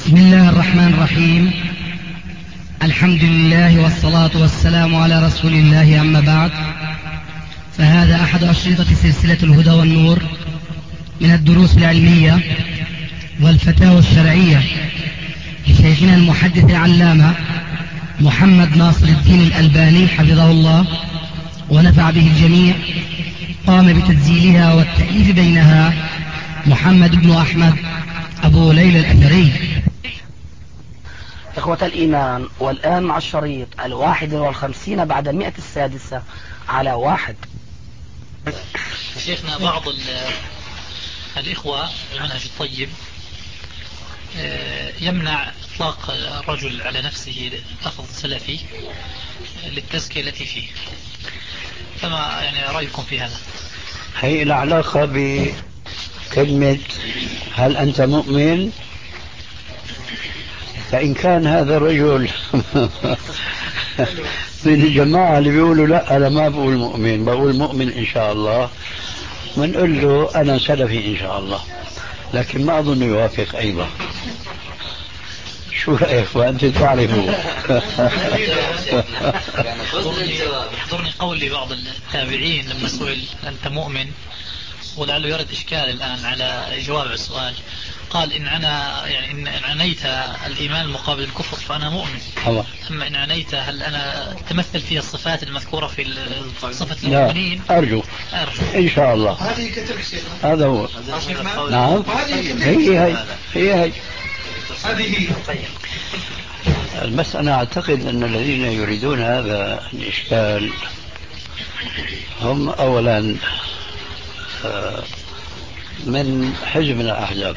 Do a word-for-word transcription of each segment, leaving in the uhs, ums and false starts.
بسم الله الرحمن الرحيم. الحمد لله والصلاة والسلام على رسول الله، أما بعد، فهذا أحد أشرطة سلسلة الهدى والنور من الدروس العلمية والفتاوى الشرعية لشيخنا المحدث العلامة محمد ناصر الدين الألباني حفظه الله ونفع به الجميع. قام بتسجيلها والتأليف بينها محمد بن أحمد أبو ليلى الأثري. إخوة الإيمان، والآن مع الشريط الواحد والخمسين بعد المئة السادسة على واحد. شيخنا، بعض الإخوة المنهج الطيب يمنع إطلاق الرجل على نفسه لفظ سلفي للتزكية التي فيه، فما يعني رأيكم في هذا؟ هي العلاقة بكلمة هل أنت مؤمن؟ فإن كان هذا الرجل من الجماعة اللي بيقولوا لا أنا ما بقول مؤمن، بقول مؤمن إن شاء الله، بنقول له أنا سلفي إن شاء الله، لكن ما أظن يوافق أيضا. شو رأيك وأنت تعرفوا؟ يحضرني قول لبعض التابعين لما سئل أنت مؤمن، ولعله يرد إشكال الآن على جواب على السؤال، قال إن أنا يعني إن عنيت الإيمان مقابل الكفر فأنا مؤمن. الله. أما إن عنيت هل أنا تمثل فيها الصفات المذكورة في صفة المؤمنين؟ أرجو. أرجو إن شاء الله. هذه كتلك شيخنا. هذا هو. نعم. هي هي هي هي هذه المسألة. أعتقد أن الذين يريدون هذا الإشكال هم أولا من حزب من الأحزاب.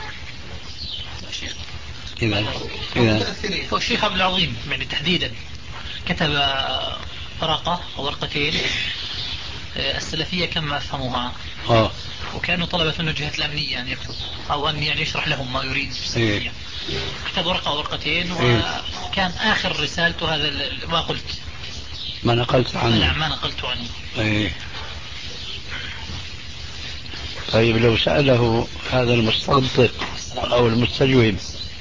إذا إذا الشيخ عبد العظيم يعني تحديدا كتب ورقة أو ورقتين السلفية كما أفهموها، آه. وكانوا طلبت منه جهة الأمنية أن يكتب أو أن يعني يشرح لهم ما يريد في السلفية. إيه. كتب ورقة أو ورقتين، وكان آخر رسالته هذا ما قلت ما نقلت عنه. نعم، ما نقلت عنه. إيه. طيب لو سأله هذا المستنطق أو المستجوب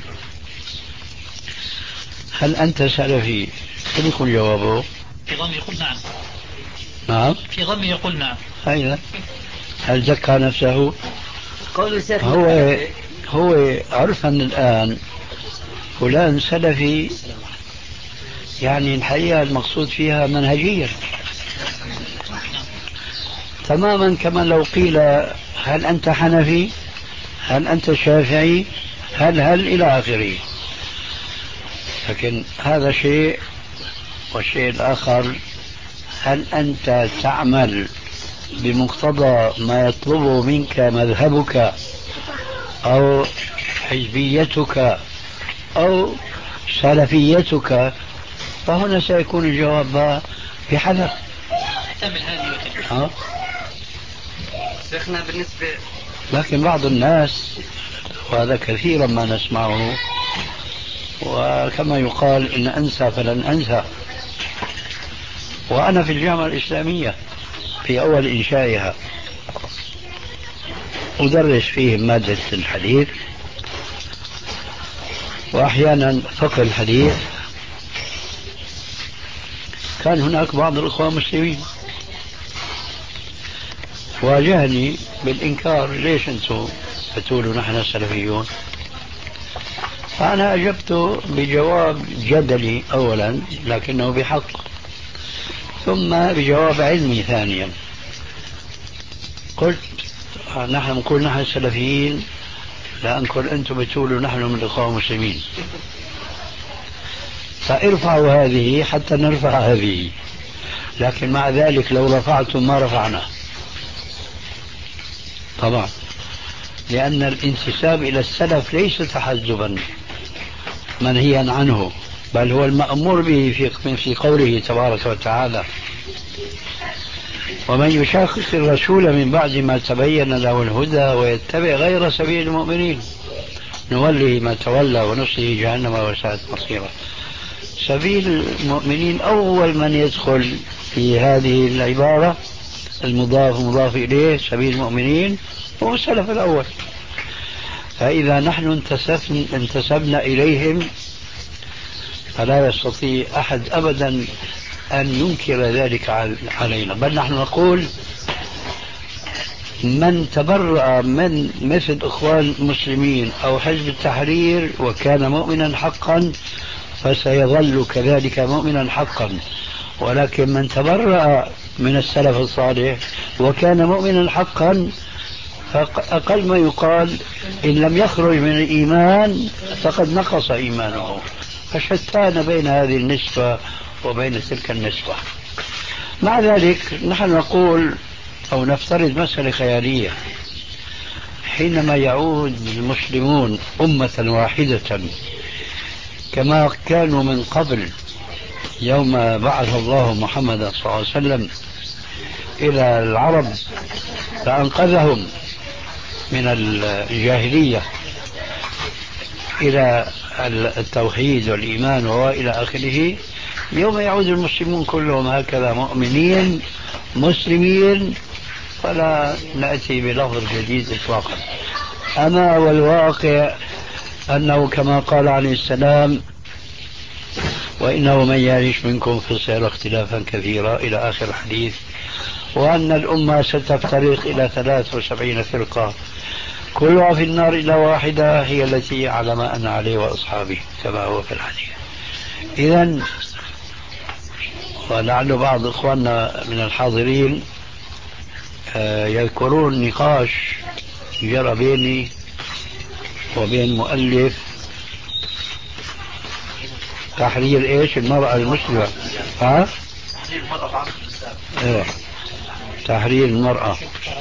هل أنت سلفي، كيف يكون جوابه؟ في ظني يقول نعم. نعم. في ظني يقول نعم. أيضا هل زكى نفسه؟ هو هو عرفا الآن فلان سلفي، يعني الحقيقة المقصود فيها منهجيا تماما، كما لو قيل هل أنت حنفي، هل أنت شافعي، هل هل إلى آخره. لكن هذا شيء، والشيء الآخر هل أنت تعمل بمقتضى ما يطلبه منك مذهبك أو حزبيتك أو سلفيتك، فهنا سيكون الجواب بحذر. احتمل هذه ها؟ شيخنا بالنسبة لكن بعض الناس، وهذا كثيرا ما نسمعه، وكما يقال إن أنسى فلن أنسى، وأنا في الجامعة الإسلامية في أول إنشائها أدرس فيه مادة الحديث وأحيانا فقه الحديث. كان هناك بعض الأخوة المسلمين واجهني بالإنكار، ليش أنتم بتقولوا نحن سلفيون؟ فأنا أجبت بجواب جدلي أولا لكنه بحق، ثم بجواب علمي ثانيا. قلت نحن نقول نحن سلفيين لأنكم أنتم بتقولوا نحن من الإخوة المسلمين، فارفعوا هذه حتى نرفع هذه، لكن مع ذلك لو رفعتم ما رفعنا طبعا، لأن الانتساب إلى السلف ليس تحزبا منهيا عنه، بل هو المأمور به في في قوله تبارك وتعالى ومن يشاقق الرسول من بعد ما تبين له الهدى ويتبع غير سبيل المؤمنين نوله ما تولى ونصله جهنم وساءت مصيرا. سبيل المؤمنين أول من يدخل في هذه العبارة المضاف مضاف إليه، سبيل المؤمنين هو السلف الأول. فإذا نحن انتسبنا إليهم فلا يستطيع أحد أبدا أن ينكر ذلك علينا، بل نحن نقول من تبرأ من مثل إخوان المسلمين أو حزب التحرير وكان مؤمنا حقا فسيظل كذلك مؤمنا حقا، ولكن من تبرأ من السلف الصالح وكان مؤمنا حقا أقل ما يقال إن لم يخرج من الإيمان فقد نقص إيمانه. فشتان بين هذه النسبة وبين تلك النسبة. مع ذلك نحن نقول أو نفترض مسألة خيالية، حينما يعود المسلمون أمة واحدة كما كانوا من قبل يوم بعث الله محمد صلى الله عليه وسلم إلى العرب فأنقذهم من الجاهلية إلى التوحيد والإيمان وإلى آخره، يوم يعود المسلمون كلهم هكذا مؤمنين مسلمين فلا نأتي بلفظ جديد إطلاقا. أما والواقع أنه كما قال عليه السلام وإنه من يعيش منكم فسيرى اختلافا كثيرا إلى آخر الحديث، وأن الأمة ستفترق إلى ثلاث وسبعين فرقة كلها في النار إلا واحدة هي التي على ما أنا عليه وأصحابي كما هو في الحديث. إذن ولعل بعض إخواننا من الحاضرين يذكرون نقاش جرى بيني وبين مؤلف تحرير إيش المرأة المسلمة. ها؟ ايوه تحرير المرأة.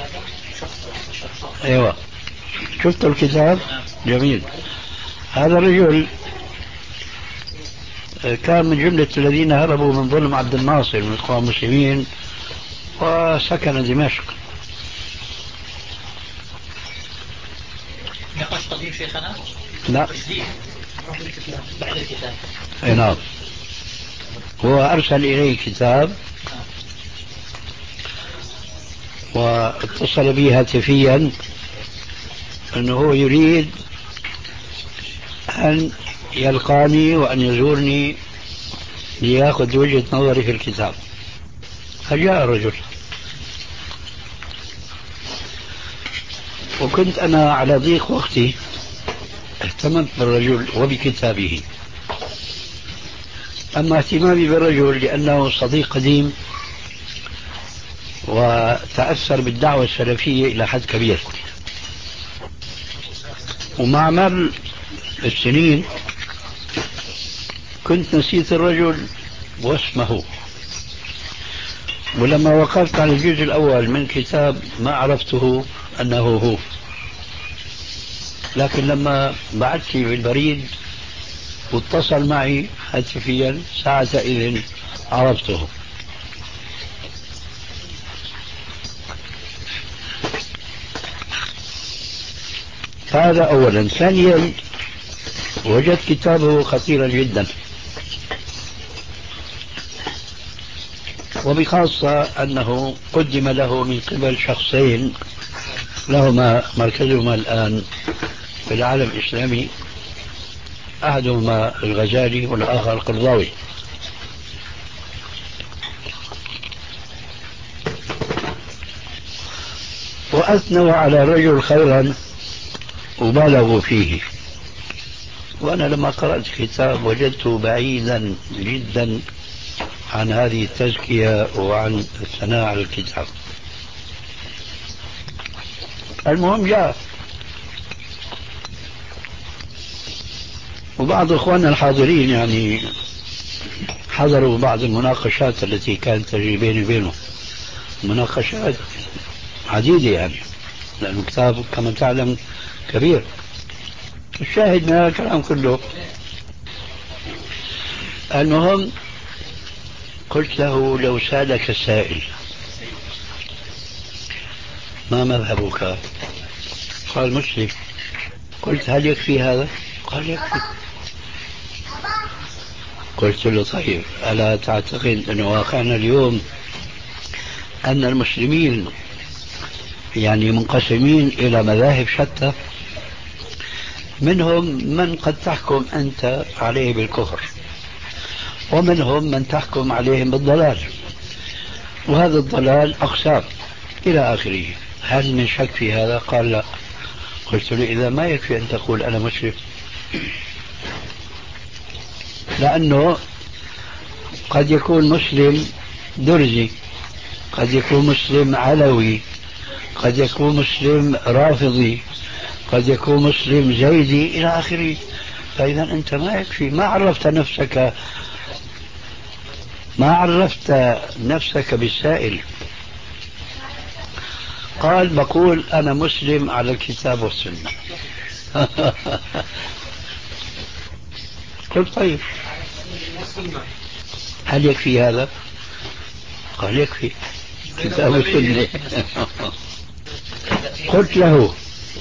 ايوه شفت الكتاب جميل. هذا الرجل كان من جملة الذين هربوا من ظلم عبد الناصر من الإخوان المسلمين وسكن دمشق. نقاش قديم شيخنا؟ لا بعد الكتاب. اي نعم. هو أرسل إليه كتاب واتصل بي هاتفيا أنه هو يريد أن يلقاني وأن يزورني ليأخذ وجهة نظري في الكتاب. فجاء الرجل وكنت أنا على ضيق وقتي اهتممت بالرجل وبكتابه. أما اهتمامي بالرجل لأنه صديق قديم وتأثر بالدعوة السلفية إلى حد كبير، ومع مر السنين كنت نسيت الرجل واسمه، ولما وقفت على الجزء الأول من كتاب ما عرفته أنه هو، لكن لما بعثت لي بالبريد واتصل معي هاتفيا ساعة إذن عرفته. هذا أولا. ثانيا وجدت كتابه خطيرا جدا، وبخاصة أنه قدم له من قبل شخصين لهما مركزهما الآن في العالم الإسلامي، أحدهما الغزالي والآخر القرضاوي. وأثنوا على الرجل خيرا وبالغوا فيه، وأنا لما قرأت الكتاب وجدته بعيدا جدا عن هذه التزكية وعن الثناء على الكتاب. المهم جاء وبعض إخواننا الحاضرين يعني حضروا بعض المناقشات التي كانت تجري بيني وبينه، مناقشات عديدة يعني، لأن الكتاب كما تعلم كبير. الشاهد من هذا الكلام كله، المهم قلت له لو سألك السائل ما مذهبك؟ قال مسلم. قلت هل يكفي هذا؟ قال يكفي. قلت له طيب ألا تعتقد أن واقعنا اليوم أن المسلمين يعني منقسمين إلى مذاهب شتى؟ منهم من قد تحكم أنت عليه بالكفر، ومنهم من تحكم عليهم بالضلال، وهذا الضلال أقسام إلى آخره. هل من شك في هذا؟ قال لا. قلت له إذا ما يكفي أن تقول أنا مسلم، لأنه قد يكون مسلم درزي، قد يكون مسلم علوي، قد يكون مسلم رافضي، قد يكون مسلم زيدي إلى آخره. فإذا أنت ما يكفي، ما عرفت نفسك، ما عرفت نفسك بالسائل. قال بقول أنا مسلم على الكتاب والسنة. قلت طيب هل يكفي هذا؟ قال يكفي كتاب والسنة. قلت له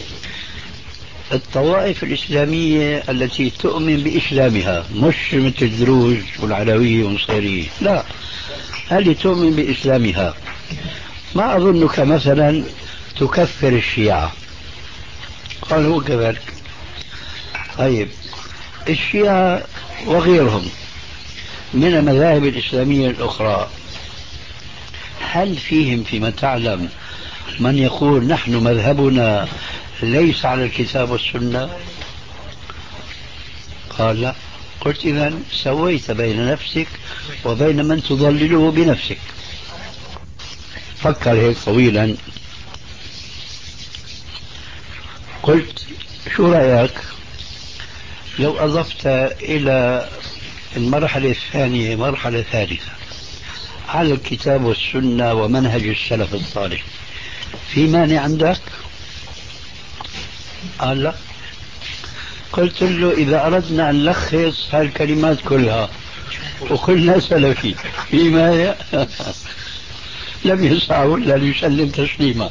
الطوائف الإسلامية التي تؤمن بإسلامها، مش مثل الدروز والعلوية والنصيرية، لا، هل تؤمن بإسلامها؟ ما أظنك مثلا تكفر الشيعة. قال هو كذلك. طيب الشيعة وغيرهم من المذاهب الإسلامية الأخرى، هل فيهم فيما تعلم من يقول نحن مذهبنا ليس على الكتاب والسنة؟ قال لا. قلت إذن سويت بين نفسك وبين من تضلله بنفسك. فكر هيك طويلا. قلت شو رأيك لو أضفت إلى المرحلة الثانية مرحلة ثالثة على الكتاب والسنة ومنهج السلف الصالح، في مانع عندك؟ قال لا. قلت له إذا أردنا أن نلخص هالكلمات كلها وقلنا سلفي، في مانع؟ لم يسعى ولا ليسلم تسليما.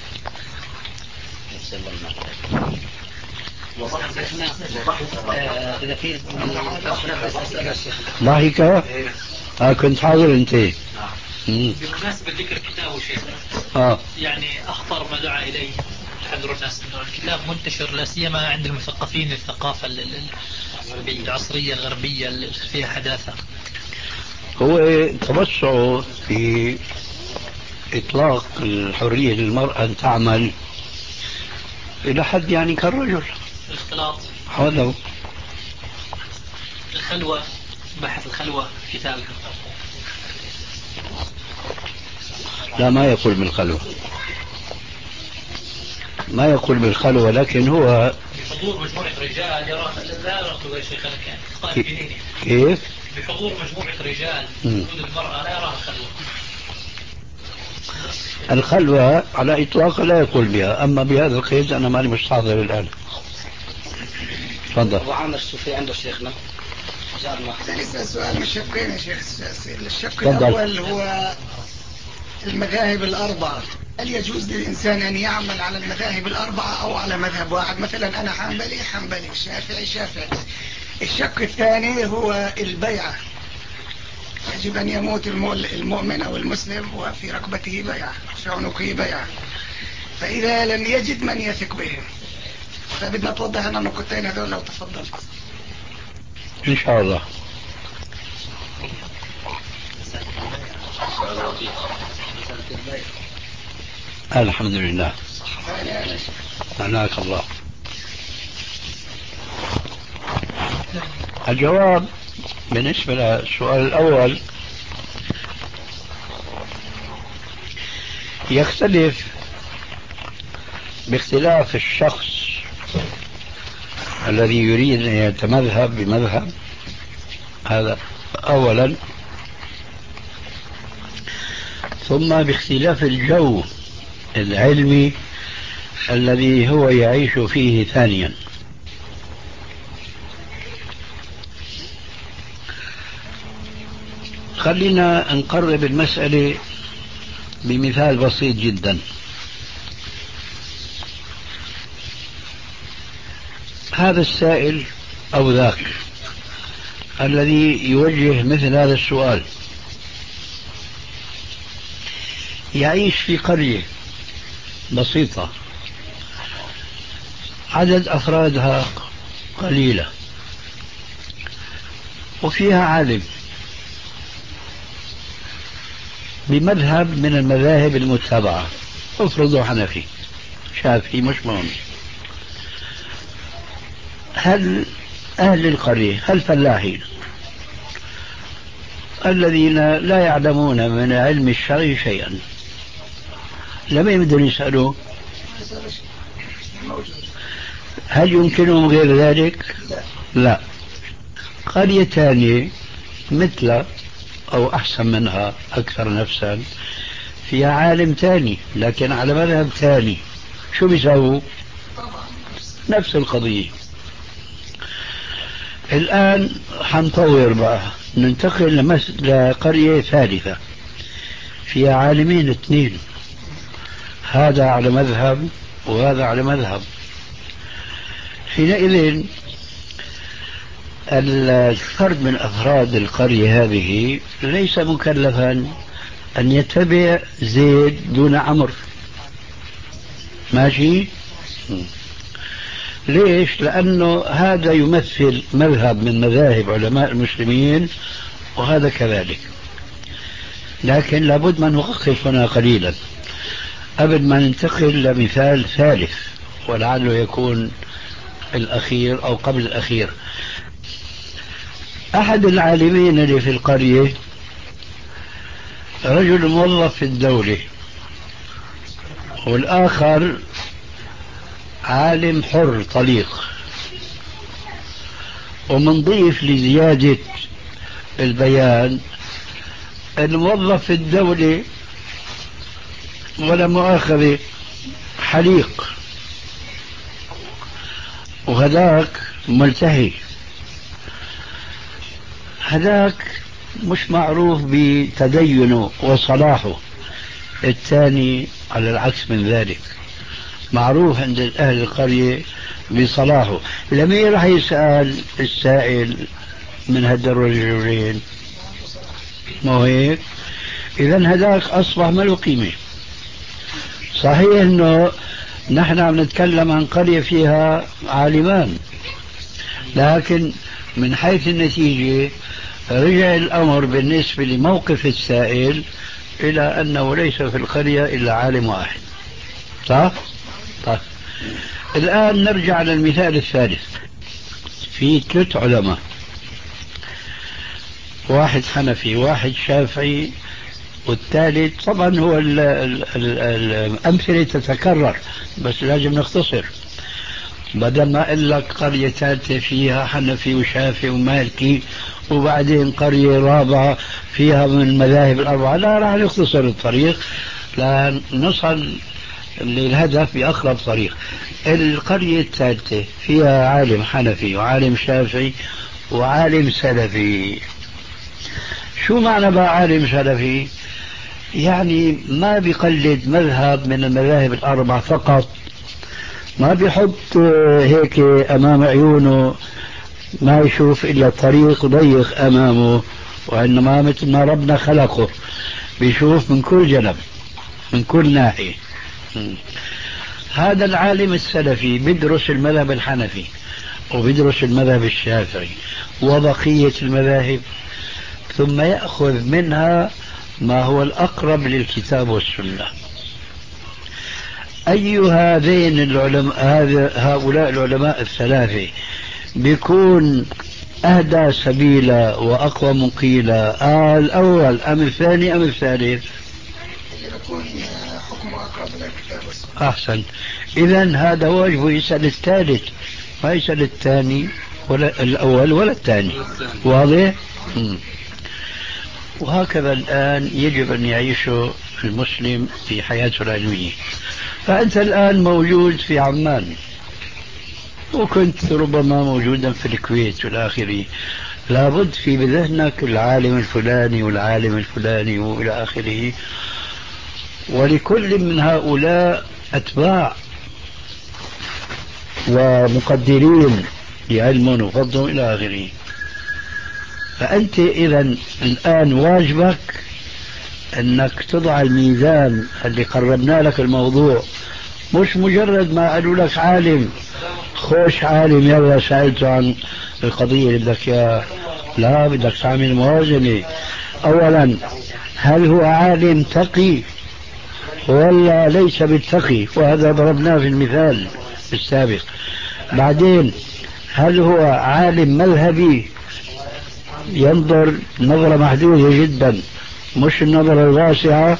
إذا في ضحك. آه كنت حاضر أنت. بمناسبة ذكر كتابه شيخ، آه. يعني أخطر ما دعا إليه تحذر الناس أنه الكتاب منتشر لا سيما عند المثقفين الثقافة العصرية الغربية اللي فيها حداثة. هو توسعه في إطلاق الحرية للمرأة أن تعمل إلى حد يعني كالرجل. الاختلاط، هذا هو. الخلوة، بحث الخلوة في كتابه. لا ما يقول بالخلوة، ما يقول بالخلوة، لكن هو بحضور مجموعة رجال يرى لا يرى شيخنا كان كيف؟ بحضور مجموعة رجال وجود المرأة لا يراها خلوة. الخلوة على إطلاق لا يقول بها، أما بهذا القيد أنا ماني مستحضر الآن. تفضل. أبو عامر الصوفي عنده شيخنا جارنا. لسه سؤال من شقين يا شيخ. الشق الأول هو المذاهب الأربعة، هل يجوز للإنسان أن يعمل على المذاهب الأربعة أو على مذهب واحد؟ مثلا أنا حنبلي حنبلي، شافعي شافعي. الشق الثاني هو البيعة، يجب أن يموت المؤمن أو المسلم وفي ركبته بيعة، في عنقه بيعة، فإذا لم يجد من يثق به، فبدنا توضح لنا النقطتين هذول لو تفضلت. إن شاء الله. الحمد لله. أعناك الله. الجواب بالنسبة للسؤال الأول يختلف باختلاف الشخص الذي يريد أن يتمذهب بمذهب، هذا أولا، ثم باختلاف الجو العلمي الذي هو يعيش فيه ثانيا. خلينا نقرب المسألة بمثال بسيط جدا. هذا السائل أو ذاك الذي يوجه مثل هذا السؤال يعيش في قرية بسيطة عدد أفرادها قليلة وفيها عالم بمذهب من المذاهب المتبعة، افرضوا حنفي شافعي مش مهم. هل أهل القرية، هل فلاحين الذين لا يعلمون من علم الشرع شيئا لم يمدن يسألوا، هل يمكنهم غير ذلك؟ لا. قرية ثانية مثل أو أحسن منها أكثر نفسا فيها عالم ثاني لكن على مذهب ثاني، شو بيساووا؟ نفس القضية. الآن حنطور بقى، ننتقل لمس... لقرية ثالثة فيها عالمين اثنين، هذا على مذهب وهذا على مذهب. حينئذ الفرد من أفراد القرية هذه ليس مكلفا أن يتبع زيد دون عمرو، ماشي؟ ليش؟ لأنه هذا يمثل مذهب من مذاهب علماء المسلمين وهذا كذلك. لكن لابد من نوقف هنا قليلا قبل ما ننتقل لمثال ثالث ولعله يكون الأخير أو قبل الأخير. أحد العالمين اللي في القرية رجل موظف في الدولة، والآخر عالم حر طليق. ومنضيف لزيادة البيان الموظف في الدولة ولا مؤاخذة حليق، وهذاك ملتهي، هذاك مش معروف بتدينه وصلاحه، الثاني على العكس من ذلك معروف عند أهل القرية بصلاحه. لمين راح يسأل السائل من هذا الرجلين؟ ما هو هيك؟ إذن هذاك أصبح ما له قيمة. صحيح أنه نحن عم نتكلم عن قرية فيها عالمان، لكن من حيث النتيجة رجع الأمر بالنسبة لموقف السائل إلى أنه ليس في القرية إلا عالم واحد. صح؟ طيب الآن نرجع للمثال الثالث. في ثلاث علماء، واحد حنفي واحد شافعي والثالث طبعا هو ال ال ال الأمثلة تتكرر بس لازم نختصر، بدل ما أقول لك قرية ثالثة فيها حنفي وشافعي ومالكي وبعدين قرية رابعة فيها من المذاهب الأربعة، لا راح نختصر الطريق لنصل للهدف بأقرب طريق. القرية الثالثة فيها عالم حنفي وعالم شافعي وعالم سلفي. شو معنى بقى عالم سلفي؟ يعني ما بيقلد مذهب من المذاهب الأربع فقط، ما بيحط هيك أمام عيونه ما يشوف إلا طريق ضيق أمامه، وإنما مثل ما ربنا خلقه بيشوف من كل جانب من كل ناحية. هذا العالم السلفي بيدرس المذهب الحنفي وبيدرس المذهب الشافعي وبقية المذاهب، ثم يأخذ منها ما هو الأقرب للكتاب والسنة. أي هذين العلماء هؤلاء العلماء الثلاثة بيكون أهدى سبيلا وأقوى مقيلا، آه الأول أم الثاني أم الثالث؟ يكون حكمه أقرب للكتاب والسنة. أحسن. إذن هذا واجب يسأل الثالث، ما يسأل الثاني ولا الأول ولا الثاني. واضح؟ م. وهكذا الآن يجب أن يعيش المسلم في حياته العلمية. فأنت الآن موجود في عمان وكنت ربما موجودا في الكويت والى اخره، لابد في بذهنك العالم الفلاني والعالم الفلاني والى اخره، ولكل من هؤلاء اتباع ومقدرين لعلم وفضل الى اخره. فانت اذا الان واجبك انك تضع الميزان اللي قربنا لك الموضوع، مش مجرد ما قالوا لك عالم خوش عالم يلا سألته عن القضية اللي بدك إياها. لا، بدك تعمل موازنة. أولا، هل هو عالم تقي ولا ليس بالتقي؟ وهذا ضربناه في المثال السابق. بعدين، هل هو عالم مذهبي ينظر نظرة محدودة جدا، مش النظرة الواسعة؟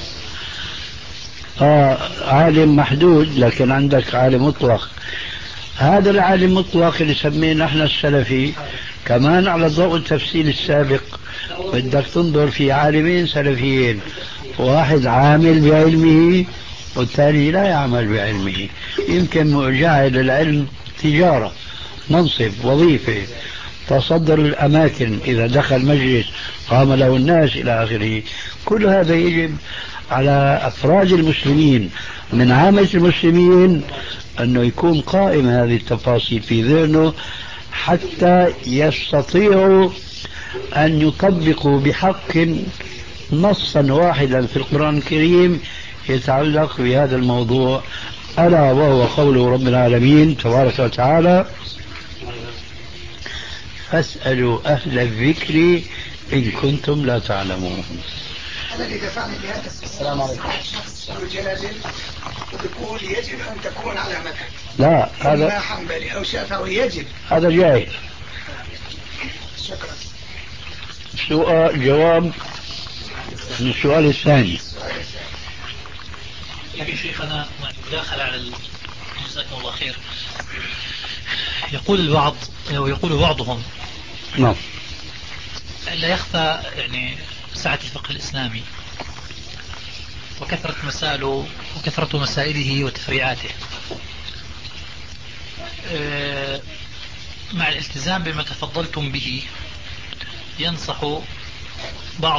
آه عالم محدود، لكن عندك عالم مطلق. هذا العالم المطلق اللي سميه نحن السلفي، كمان على ضوء التفسير السابق بدك تنظر في عالمين سلفيين، واحد عامل بعلمه والثاني لا يعمل بعلمه. يمكن جعل العلم تجارة، منصب، وظيفة، تصدر الأماكن، إذا دخل مجلس قام له الناس إلى آخره. كل هذا يجب على أفراد المسلمين من عامة المسلمين أنه يكون قائم هذه التفاصيل في ذهنه، حتى يستطيعوا أن يطبقوا بحق نصا واحدا في القرآن الكريم يتعلق بهذا الموضوع، ألا وهو قوله رب العالمين تبارك وتعالى: فاسألوا أهل الذكر إن كنتم لا تعلمون. الذي دفعني بهذا السلام عليكم شخص يجادل ويقول يجب أن تكون على مذهب، لا هذا إما حنبلي أو شافعي يجب، هذا جاهل. شكرا. سؤال جواب من السؤال الثاني. يا شيخنا مداخلة على ال... جزاكم الله خير. يقول البعض ويقول بعضهم نعم لا يخفى يعني سعة الفقه الإسلامي وكثرة مسائله وكثرة مسائله وتفريعاته، مع الالتزام بما تفضلتم به ينصح بعض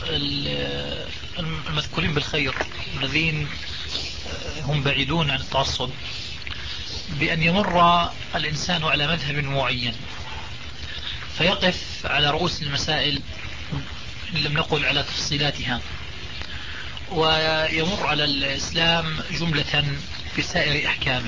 المذكورين بالخير الذين هم بعيدون عن التعصب بأن يمر الإنسان على مذهب معين فيقف على رؤوس المسائل إن لم نقل على تفصيلاتها، ويمر على الإسلام جملة في سائر أحكامه،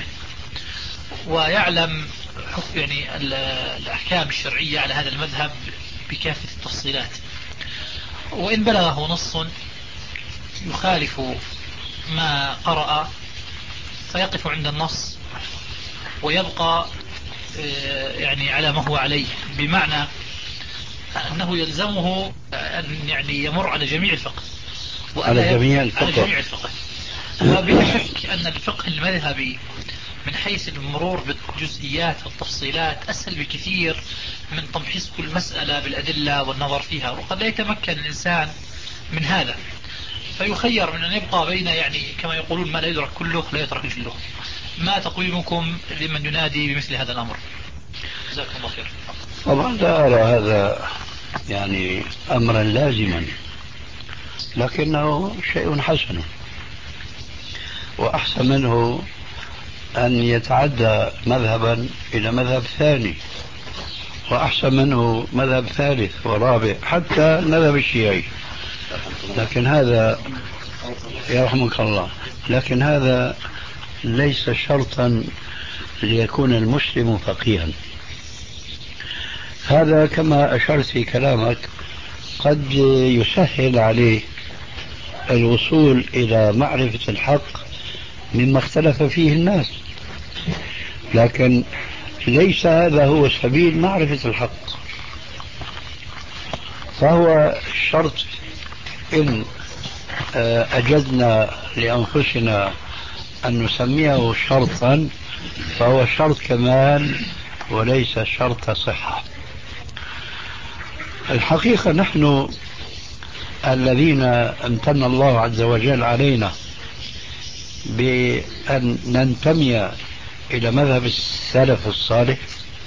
ويعلم يعني الأحكام الشرعية على هذا المذهب بكافة التفصيلات، وإن بلغه نص يخالف ما قرأ فيقف عند النص ويبقى يعني على ما هو عليه، بمعنى أنه يلزمه أن يعني يمر على جميع الفقه على جميع الفقه, على جميع الفقه. وبلا شك أن الفقه المذهبي من حيث المرور بالجزئيات والتفصيلات أسهل بكثير من تمحيص كل مسألة بالأدلة والنظر فيها، وقد لا يتمكن الإنسان من هذا فيخير من أن يبقى بين يعني كما يقولون ما لا يدرك كله لا يترك جله. ما تقويمكم لمن ينادي بمثل هذا الأمر؟ جزاكم الله خير. طبعا لا أرى هذا يعني أمرا لازما، لكنه شيء حسن، وأحسن منه أن يتعدى مذهبا إلى مذهب ثاني، وأحسن منه مذهب ثالث ورابع، حتى المذهب الشيعي. لكن هذا يرحمك الله، لكن هذا ليس شرطا ليكون المسلم فقيها. هذا كما أشرت في كلامك قد يسهل عليه الوصول إلى معرفة الحق مما اختلف فيه الناس، لكن ليس هذا هو سبيل معرفة الحق. فهو شرط إن أجدنا لأنفسنا أن نسميه شرطا فهو شرط كمال وليس شرط صحة. الحقيقة نحن الذين امتن الله عز وجل علينا بأن ننتمي إلى مذهب السلف الصالح،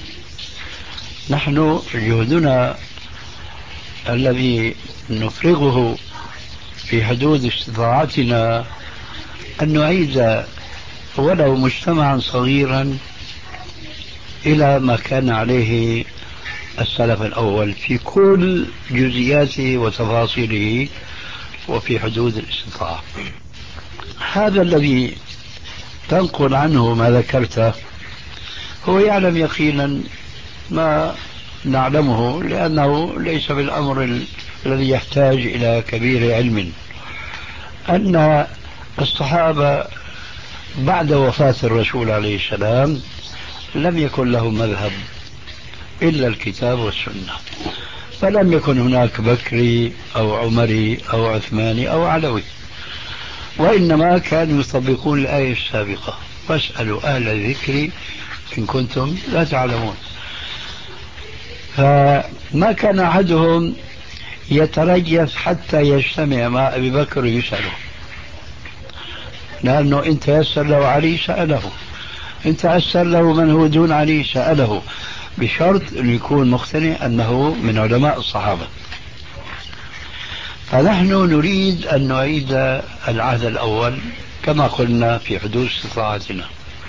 نحن جهدنا الذي نفرغه في حدود استطاعتنا أن نعيد ولو مجتمعا صغيرا إلى ما كان عليه السلف الأول في كل جزئياته وتفاصيله وفي حدود الاستطاعة. هذا الذي تنقل عنه ما ذكرته هو يعلم يقينا ما نعلمه، لأنه ليس بالأمر ال... الذي يحتاج إلى كبير علم، أن الصحابة بعد وفاة الرسول عليه السلام لم يكن له مذهب إلا الكتاب والسنة، فلم يكن هناك بكري أو عمري أو عثماني أو علوي، وإنما كانوا يطبقون الآية السابقة: فاسألوا أهل الذكر إن كنتم لا تعلمون. فما كان أحدهم يتريث حتى يجتمع مع أبي بكر يسأله، لأنه إن تيسر له علي سأله، إن تيسر له من هو دون علي سأله، بشرط أن يكون مقتنع أنه من علماء الصحابة. فنحن نريد أن نعيد العهد الأول كما قلنا في حدود استطاعتنا.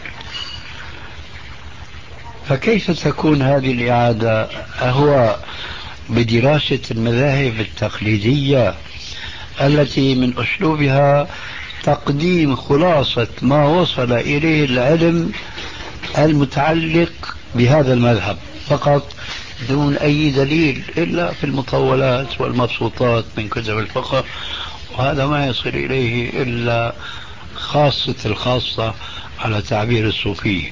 فكيف تكون هذه الإعادة؟ أهو بدراسة المذاهب التقليدية التي من أسلوبها تقديم خلاصة ما وصل إليه العلم المتعلق بهذا المذهب فقط، دون أي دليل إلا في المطولات والمبسوطات من كتب الفقه، وهذا ما يصل إليه إلا خاصة الخاصة على تعبير الصوفي.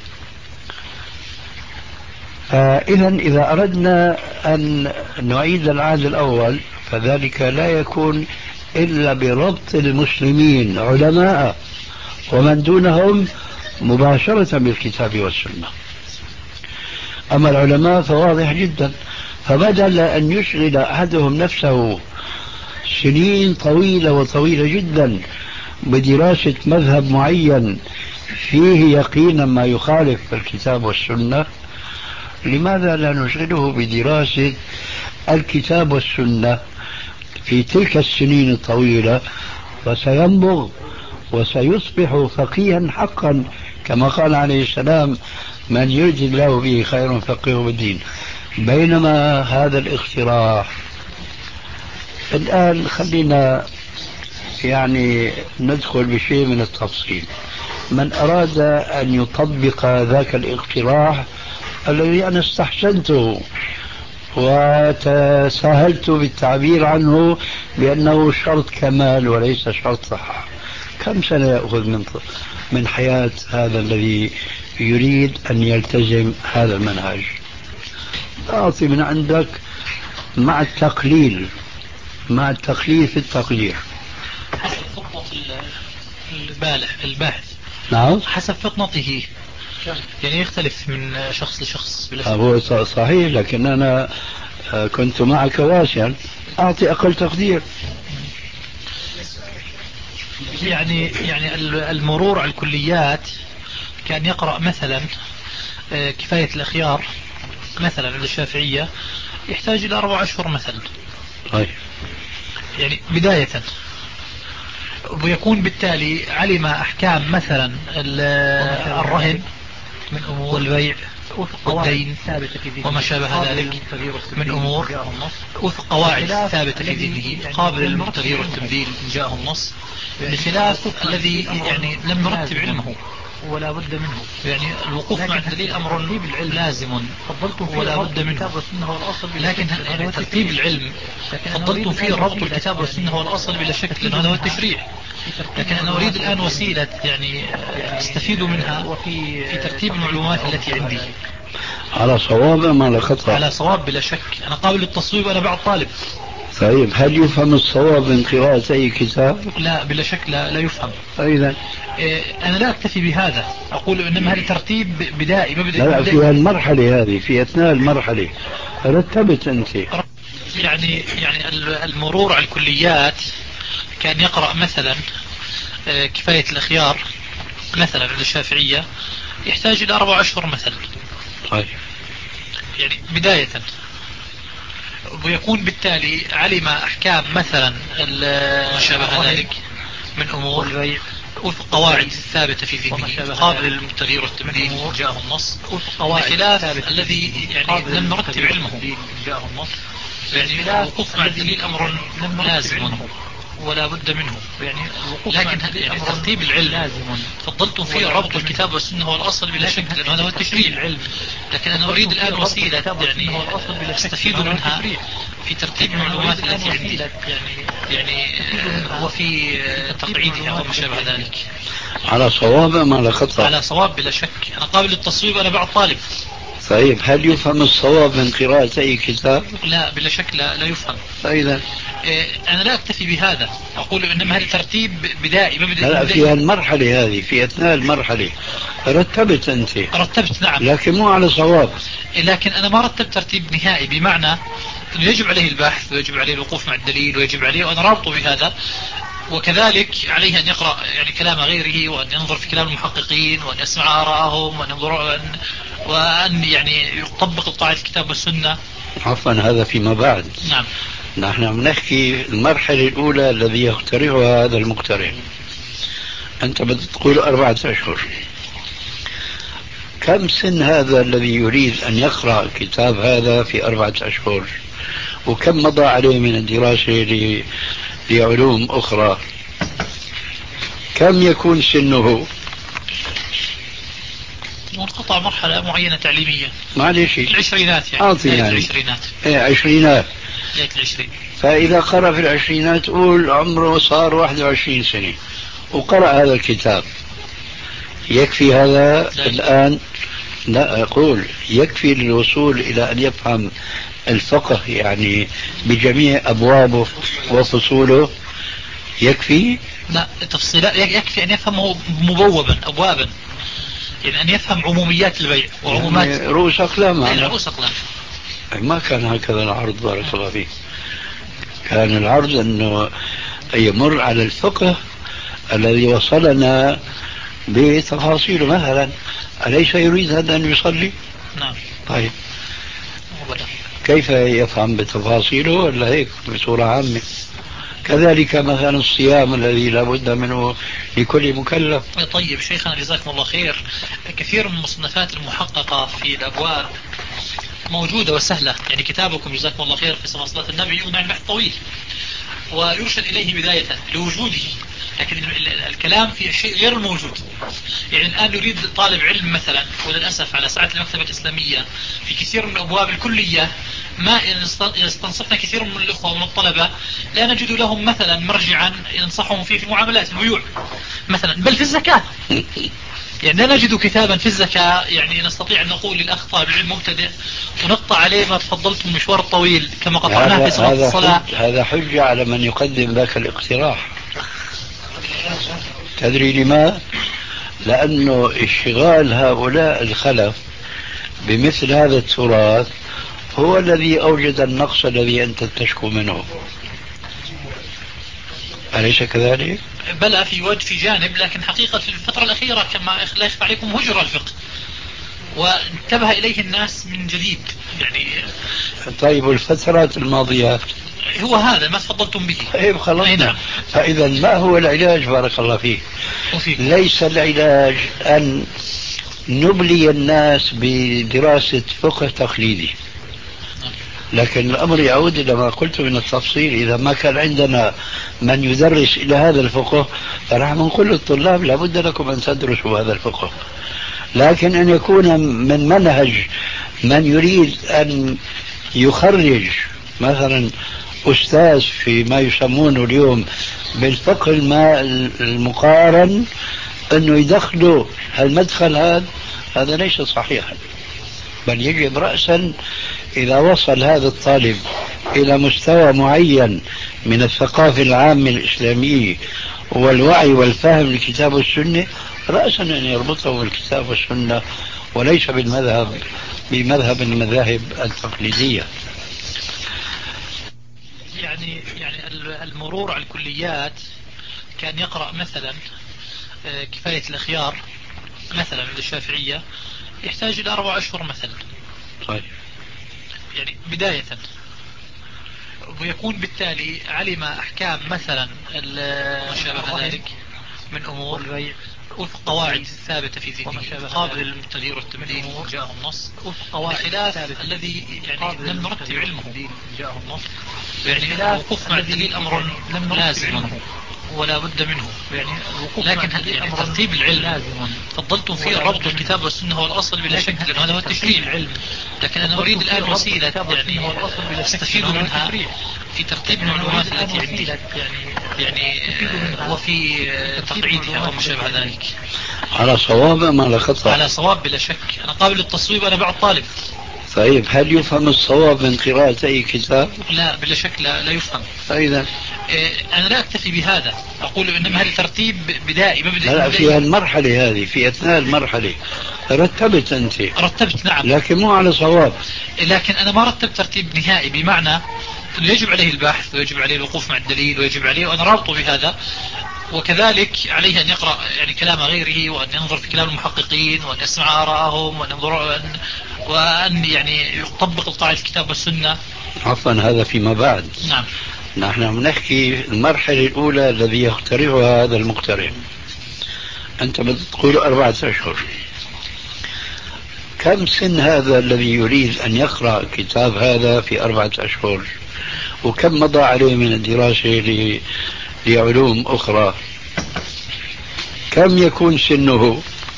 فإذا إذا أردنا أن نعيد العهد الأول فذلك لا يكون إلا بربط المسلمين علماء ومن دونهم مباشرة بالكتاب والسنة. أما العلماء فواضح جدا، فبدل أن يشغل أحدهم نفسه سنين طويلة وطويلة جدا بدراسة مذهب معين فيه يقينا ما يخالف الكتاب والسنة، لماذا لا نشغله بدراسة الكتاب والسنة في تلك السنين الطويلة، فسينبغ وسيصبح فقيها حقا، كما قال عليه السلام: من يرد الله به خير فقهه بالدين. بينما هذا الاقتراح الآن خلينا يعني ندخل بشيء من التفصيل. من أراد أن يطبق ذاك الاقتراح الذي أنا استحسنته وتساهلت بالتعبير عنه بأنه شرط كمال وليس شرط صحة، كم سنة يأخذ من من حياة هذا الذي يريد أن يلتزم هذا المنهج؟ أعطي من عندك مع التقليل مع التقليل في التقدير حسب فطنة البالح الباحث. نعم، حسب فطنته، يعني يختلف من شخص لشخص بلا شك. هو صحيح، لكن أنا كنت معك واسعا، أعطي أقل تقدير. يعني يعني المرور على الكليات كان يقرأ مثلا كفاية الأخيار مثلا عند الشافعية يحتاج إلى أربع أشهر مثلا، طيب. يعني بداية، ويكون بالتالي علم أحكام مثلا الرهن من أمور والبيع والدين وما شابه ذلك من أمور وقواعد ثابتة في دينه قابل للتغيير والتبديل إن جاءه النص، بخلاف الذي يعني لم يرتب علمه ولا بد منه. يعني الوقوف مع الدليل أمر لازم ولا بد منه، لكن يعني ترتيب العلم فضلت فيه ربط الكتاب والسنة هو الأصل بلا شك، لأنه هذا هو التشريع. لكن أنا أريد الآن وسيلة يعني أستفيد منها في ترتيب المعلومات التي عندي على صواب أم على خطأ؟ على صواب بلا شك، أنا قابل للتصويب وأنا بعد طالب. طيب، هل يفهم الصواب من قراءة أي كتاب؟ لا بلا شك، لا, لا يفهم. إذن أنا لا أكتفي بهذا، أقول إنما هذا ترتيب بدائي مبدئي. لا, لا، في المرحلة هذه، في أثناء المرحلة رتبت أنت يعني يعني المرور على الكليات كان يقرأ مثلا كفاية الأخيار مثلا عند الشافعية يحتاج إلى أربع أشهر مثلا، طيب. يعني بداية، ويكون بالتالي علم أحكام مثلا ما شابه ذلك من أمور والبيع وقواعد ثابتة في دينه قابل للتغيير والتبديل إن جاءه النص، بخلاف الذي يعني لم يرتب علمه. يعني الوقوف مع الدليل أمر لازم ولا بد منه يعني. لكن يعني ترتيب العلم لازم تفضلتم فيه ربط الكتاب والسنة هو الأصل بلا شك، لأن هذا هو التشريع. لكن أنا أريد الآن وسيلة يعني أستفيد منها في ترتيب المعلومات التي عندي، يعني يعني وفي تقعيدها وما شابه ذلك. على صواب أم على خطأ؟ على صواب بلا شك، أنا قابل للتصويب، أنا بعد طالب. طيب هل يفهم الصواب من قراءة أي كتاب؟ لا بلا شك لا, لا يفهم. فإذا إيه أنا لا أكتفي بهذا، أقول إنما هذا ترتيب بدائي مبدئي. لا في المرحلة هذه، في أثناء المرحلة رتبت أنت. رتبت نعم، لكن مو على صواب. لكن أنا ما رتبت ترتيب نهائي، بمعنى أنه يجب عليه البحث ويجب عليه الوقوف مع الدليل ويجب عليه، وأنا رابطه بهذا. وكذلك عليه أن يقرأ يعني كلام غيره، وأن ينظر في كلام المحققين، وأن يسمع آراءهم، وأن ينظر وأن, وأن يعني يطبق طاعة الكتاب والسنة. عفوا هذا فيما بعد. نعم. نحن عم نحكي المرحلة الأولى الذي يقترحها هذا المقترح. أنت بدك تقول أربعة أشهر. كم سن هذا الذي يريد أن يقرأ كتاب هذا في أربعة أشهر؟ وكم مضى عليه من الدراسة لعلوم أخرى؟ كم يكون سنه؟ منقطع مرحلة معينة تعليمية. معلش العشرينات يعني. أعطي يعني العشرينات. إيه عشرينات. بداية العشرين. فإذا قرأ في العشرينات قول عمره صار واحد وعشرين سنة وقرأ هذا الكتاب، يكفي هذا الآن؟ لا أقول يكفي للوصول إلى أن يفهم الفقه يعني بجميع أبوابه وفصوله، يكفي؟ لا تفصيلات، يكفي أن يفهمه مبوبا أبوابا، يعني أن يفهم عموميات البيع وعمومات يعني رؤوس أقلام. يعني رؤوس أقلام. ما كان هكذا العرض بارك الله فيك. كان العرض أنه يمر على الفقه الذي وصلنا بتفاصيله. مثلا أليس يريد هذا أن يصلي؟ نعم. طيب كيف يفهم بتفاصيله ولا هيك بصورة عامة؟ كذلك مثلا الصيام الذي لا بد منه لكل مكلف. طيب شيخنا جزاكم الله خير، كثير من المصنفات المحققة في الأبواب موجودة وسهلة، يعني كتابكم جزاكم الله خير في صلاة النبي يغني عن بحث طويل ويرشد إليه بداية لوجوده، لكن الكلام في شيء غير الموجود. يعني الآن يريد طالب علم مثلا، وللأسف على ساعة المكتبة الإسلامية في كثير من أبواب الكلية ما يستنصحنا كثير من الأخوة ومن الطلبة، لا نجد لهم مثلا مرجعا ينصحهم فيه في المعاملات البيوع مثلا، بل في الزكاة. يعني لا نجد كتابا في الزكاة يعني نستطيع أن نقول للأخ طالب العلم مبتدئ ونقطع عليه ما تفضلتم المشوار الطويل كما قطعناه في صلاة الصلاة. هذا حجة على من يقدم ذاك الاقتراح. تدري لما؟ لأنه اشتغال هؤلاء الخلف بمثل هذا التراث هو الذي أوجد النقص الذي أنت تشكو منه، أليس كذلك؟ بلى في وجه في جانب، لكن حقيقة في الفترة الأخيرة كما لا يخفى عليكم هجر الفقه وانتبه إليه الناس من جديد يعني. طيب والفترات الماضية هو هذا ما تفضلتم به. طيب خلاص. نعم. فإذا ما هو العلاج بارك الله فيك؟ وفيك. ليس العلاج أن نبلي الناس بدراسة فقه تقليدي، لكن الأمر يعود إلى ما قلت من التفصيل. إذا ما كان عندنا من يدرس إلى هذا الفقه فنحن نقول للطلاب لابد لكم أن تدرسوا هذا الفقه، لكن أن يكون من منهج من يريد أن يخرج مثلا أستاذ في ما يسمونه اليوم بالفقه المقارن أنه يدخلوا المدخل هذا، هذا ليس صحيحا. بل يجب رأسا إذا وصل هذا الطالب إلى مستوى معين من الثقافة العامة الإسلامية والوعي والفهم للكتاب والسنة، رأسا أن يربطه بالكتاب والسنة وليس بالمذهب بمذهب المذاهب التقليدية. يعني يعني المرور على الكليات كان يقرأ مثلا كفاية الأخيار مثلا عند الشافعية يحتاج إلى أربع أشهر مثلا. طيب. يعني بداية، ويكون بالتالي علم أحكام مثلا ما شابه ذلك من أمور البيع وفق قواعد ثابتة في ذهنه قابل للتغيير والتبديل جاءه النص، بخلاف الذي يعني لم نرتب علمه جاءه النص يعني الوقوف مع الدليل أمر لازم ولا بد منه، يعني لكن يعني ترتيب العلم فضلتم فيه الربط بالكتاب والسنة هو الأصل بلا شك، لأن هذا هو التشريع. لكن أنا أريد الآن وسيلة يعني أستفيد منها في ترتيب المعلومات التي عندي، يعني وفي تقعيدها أو ما شابه ذلك. على صواب أم على خطأ؟ على صواب بلا شك، أنا قابل للتصويب، أنا بعد طالب. طيب هل يفهم الصواب من قراءة أي كتاب؟ لا بلا شك لا, لا يفهم. فإذا إيه أنا لا أكتفي بهذا، أقول إنما هذا ترتيب بدائي مبدئي. لا في المرحلة هذه، في أثناء المرحلة رتبت أنت. رتبت نعم، لكن مو على صواب. لكن أنا ما رتبت ترتيب نهائي، بمعنى أنه يجب عليه البحث ويجب عليه الوقوف مع الدليل ويجب عليه، وأنا رابطه بهذا، وكذلك عليه أن يقرأ يعني كلام غيره، وأن ينظر في كلام المحققين، وأن يسمع آراءهم، وأن ينظر وأن, وأن يعني يطبق قطاع الكتاب والسنة. عفوا هذا فيما بعد. نعم. نحن بنحكي المرحلة الأولى الذي يخترعها هذا المخترع. أنت بتقول أربعة أشهر، كم سن هذا الذي يريد أن يقرأ كتاب هذا في أربعة أشهر؟ وكم مضى عليه من الدراسة لعلوم أخرى؟ كم يكون سنه؟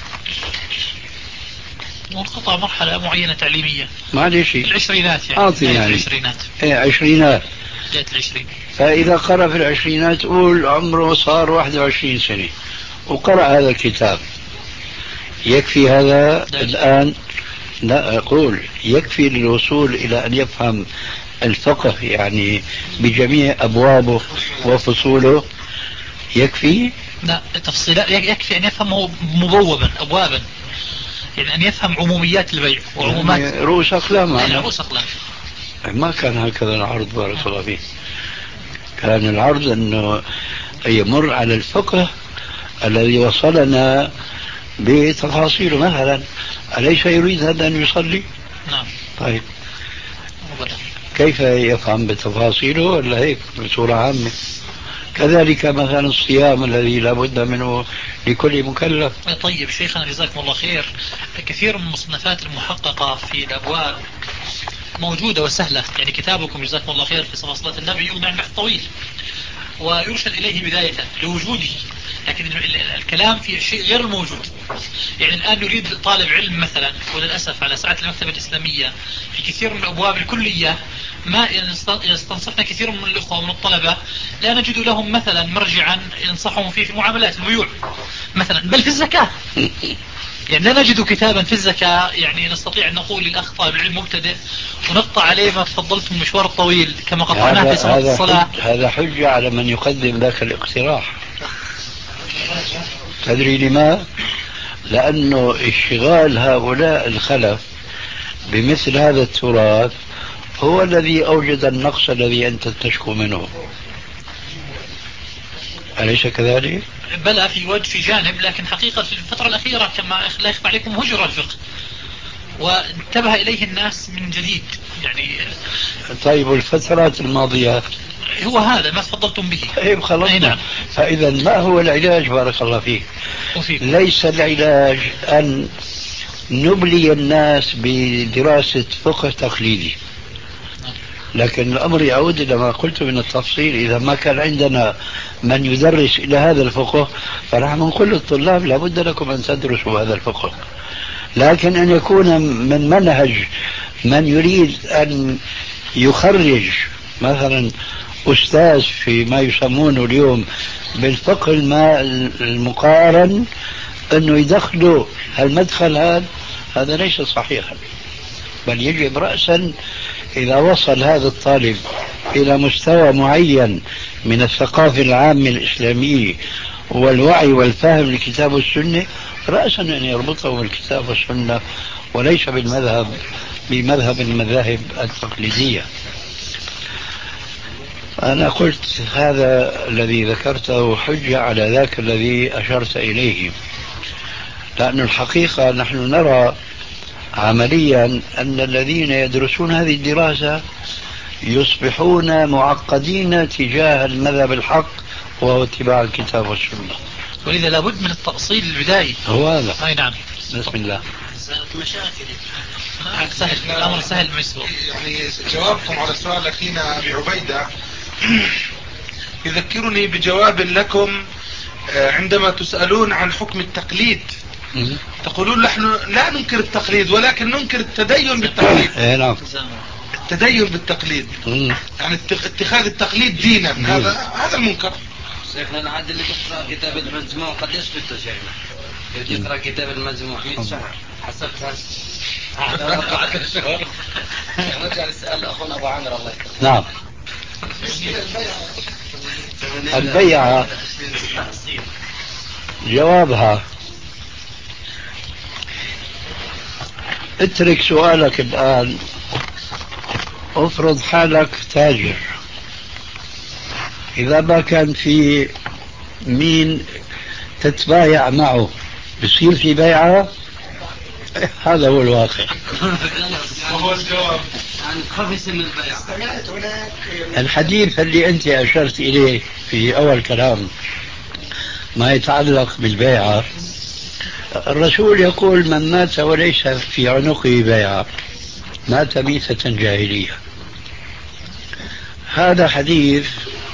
منقطع مرحلة معينة تعليمية. معلش العشرينات يعني. أعطي يعني العشرينات. إيه عشرينات. جاءت العشرين. فإذا قرأ في العشرينات قول عمره صار واحد وعشرين سنة وقرأ هذا الكتاب، يكفي هذا الآن؟ لا أقول يكفي للوصول إلى أن يفهم الفقه يعني بجميع أبوابه وفصوله؟ يكفي؟ لا تفصيلات، يكفي أن يفهمه مبوبا أبوابا، يعني أن يفهم عموميات البيع وعمومات يعني رؤوس أقلام. يعني رؤوس أقلام. ما كان هكذا العرض بارك الله فيه. كان العرض أنه يمر على الفقه الذي وصلنا بتفاصيله. مثلا أليس يريد هذا أن يصلي؟ نعم. طيب كيف يفهم بتفاصيله ولا هيك بصورة عامة؟ كذلك مثلا الصيام الذي لا بد منه لكل مكلف. طيب شيخنا جزاكم الله خير، كثير من المصنفات المحققة في الأبواب موجودة وسهلة، يعني كتابكم جزاكم الله خير في صلاة النبي يغني عن بحث طويل ويرشد إليه بداية لوجوده، لكن الكلام في شيء غير الموجود. يعني الآن نريد طالب علم مثلا، وللأسف على ساعة المكتبة الإسلامية في كثير من أبواب الكلية ما يستنصفنا كثير من الأخوة ومن الطلبة، لا نجد لهم مثلا مرجعا ينصحهم فيه في معاملات البيوع مثلا، بل في الزكاة. يعني لا نجد كتابا في الزكاة يعني نستطيع أن نقول للأخ طالب العلم مبتدئ ونقطع عليه ما تفضلتم مشوار الطويل كما قطعناه في صلاة الصلاة. هذا حجة على من يقدم ذاك الاقتراح. تدري لما؟ لأنه اشتغال هؤلاء الخلف بمثل هذا التراث هو الذي أوجد النقص الذي أنت تشكو منه. أليس كذلك؟ بلى في وجه في جانب، لكن حقيقة في الفترة الأخيرة كما لا يخفى عليكم هجر الفقه وانتبه إليه الناس من جديد يعني. طيب والفترات الماضية هو هذا ما تفضلتم به. طيب خلاص. نعم. فإذا ما هو العلاج بارك الله فيك؟ وفيكم. ليس العلاج أن نبلي الناس بدراسة فقه تقليدي، لكن الأمر يعود إلى ما قلت من التفصيل. إذا ما كان عندنا من يدرس إلى هذا الفقه فنحن نقول للطلاب لابد لكم أن تدرسوا هذا الفقه، لكن أن يكون من منهج من يريد أن يخرج مثلا أستاذ في ما يسمونه اليوم بالفقه المقارن أنه يدخلوا هالمدخل هذا، هذا ليس صحيحا. بل يجب رأسا إذا وصل هذا الطالب إلى مستوى معين من الثقافة العامة الإسلامية والوعي والفهم لكتاب والسنة، رأسا أن يربطه بالكتاب والسنة وليس بالمذهب بمذهب المذاهب التقليدية. أنا قلت هذا الذي ذكرته حجة على ذاك الذي أشرت إليه، لأن الحقيقة نحن نرى عمليا أن الذين يدرسون هذه الدراسة يصبحون معقدين تجاه المذهب الحق وهو اتباع الكتاب والسنة، ولذا لابد من التأصيل البدائي. هو هذا. أي نعم. بسم الله. مشاكل سهل، الأمر سهل مسبوق. يعني جوابكم على سؤال أخينا أبي عبيدة يذكرني بجواب لكم عندما تسألون عن حكم التقليد، تقولون نحن لا ننكر التقليد ولكن ننكر التدين بالتقليد. التدين بالتقليد يعني اتخاذ التقليد دينا، هذا هذا المنكر. شيخنا العاد اللي تقرأ كتاب المجموع قد يسكت شيخنا، اللي تقرأ كتاب المجموع مئة شهر حسبتها. نرجع للسؤال أخونا أبو عامر الله يكرمك. نعم. البيعة جوابها اترك سؤالك الآن، افرض حالك تاجر، إذا ما كان في مين تتبايع معه بصير في بيعة. هذا هو الواقع. وهو الجواب عن خبث من البيع. الحديث اللي أنت أشرت إليه في أول كلام ما يتعلق بالبيعة، الرسول يقول من مات وليس في عنقه بيعة مات ميتة جاهلية. هذا حديث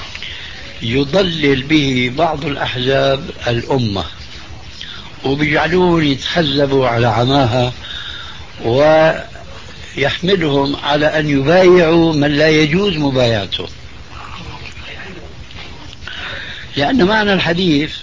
يضلل به بعض الأحزاب الأمة وبيجعلون يتحزبوا على عماها ويحملهم على أن يبايعوا من لا يجوز مبايعته، لأن معنى الحديث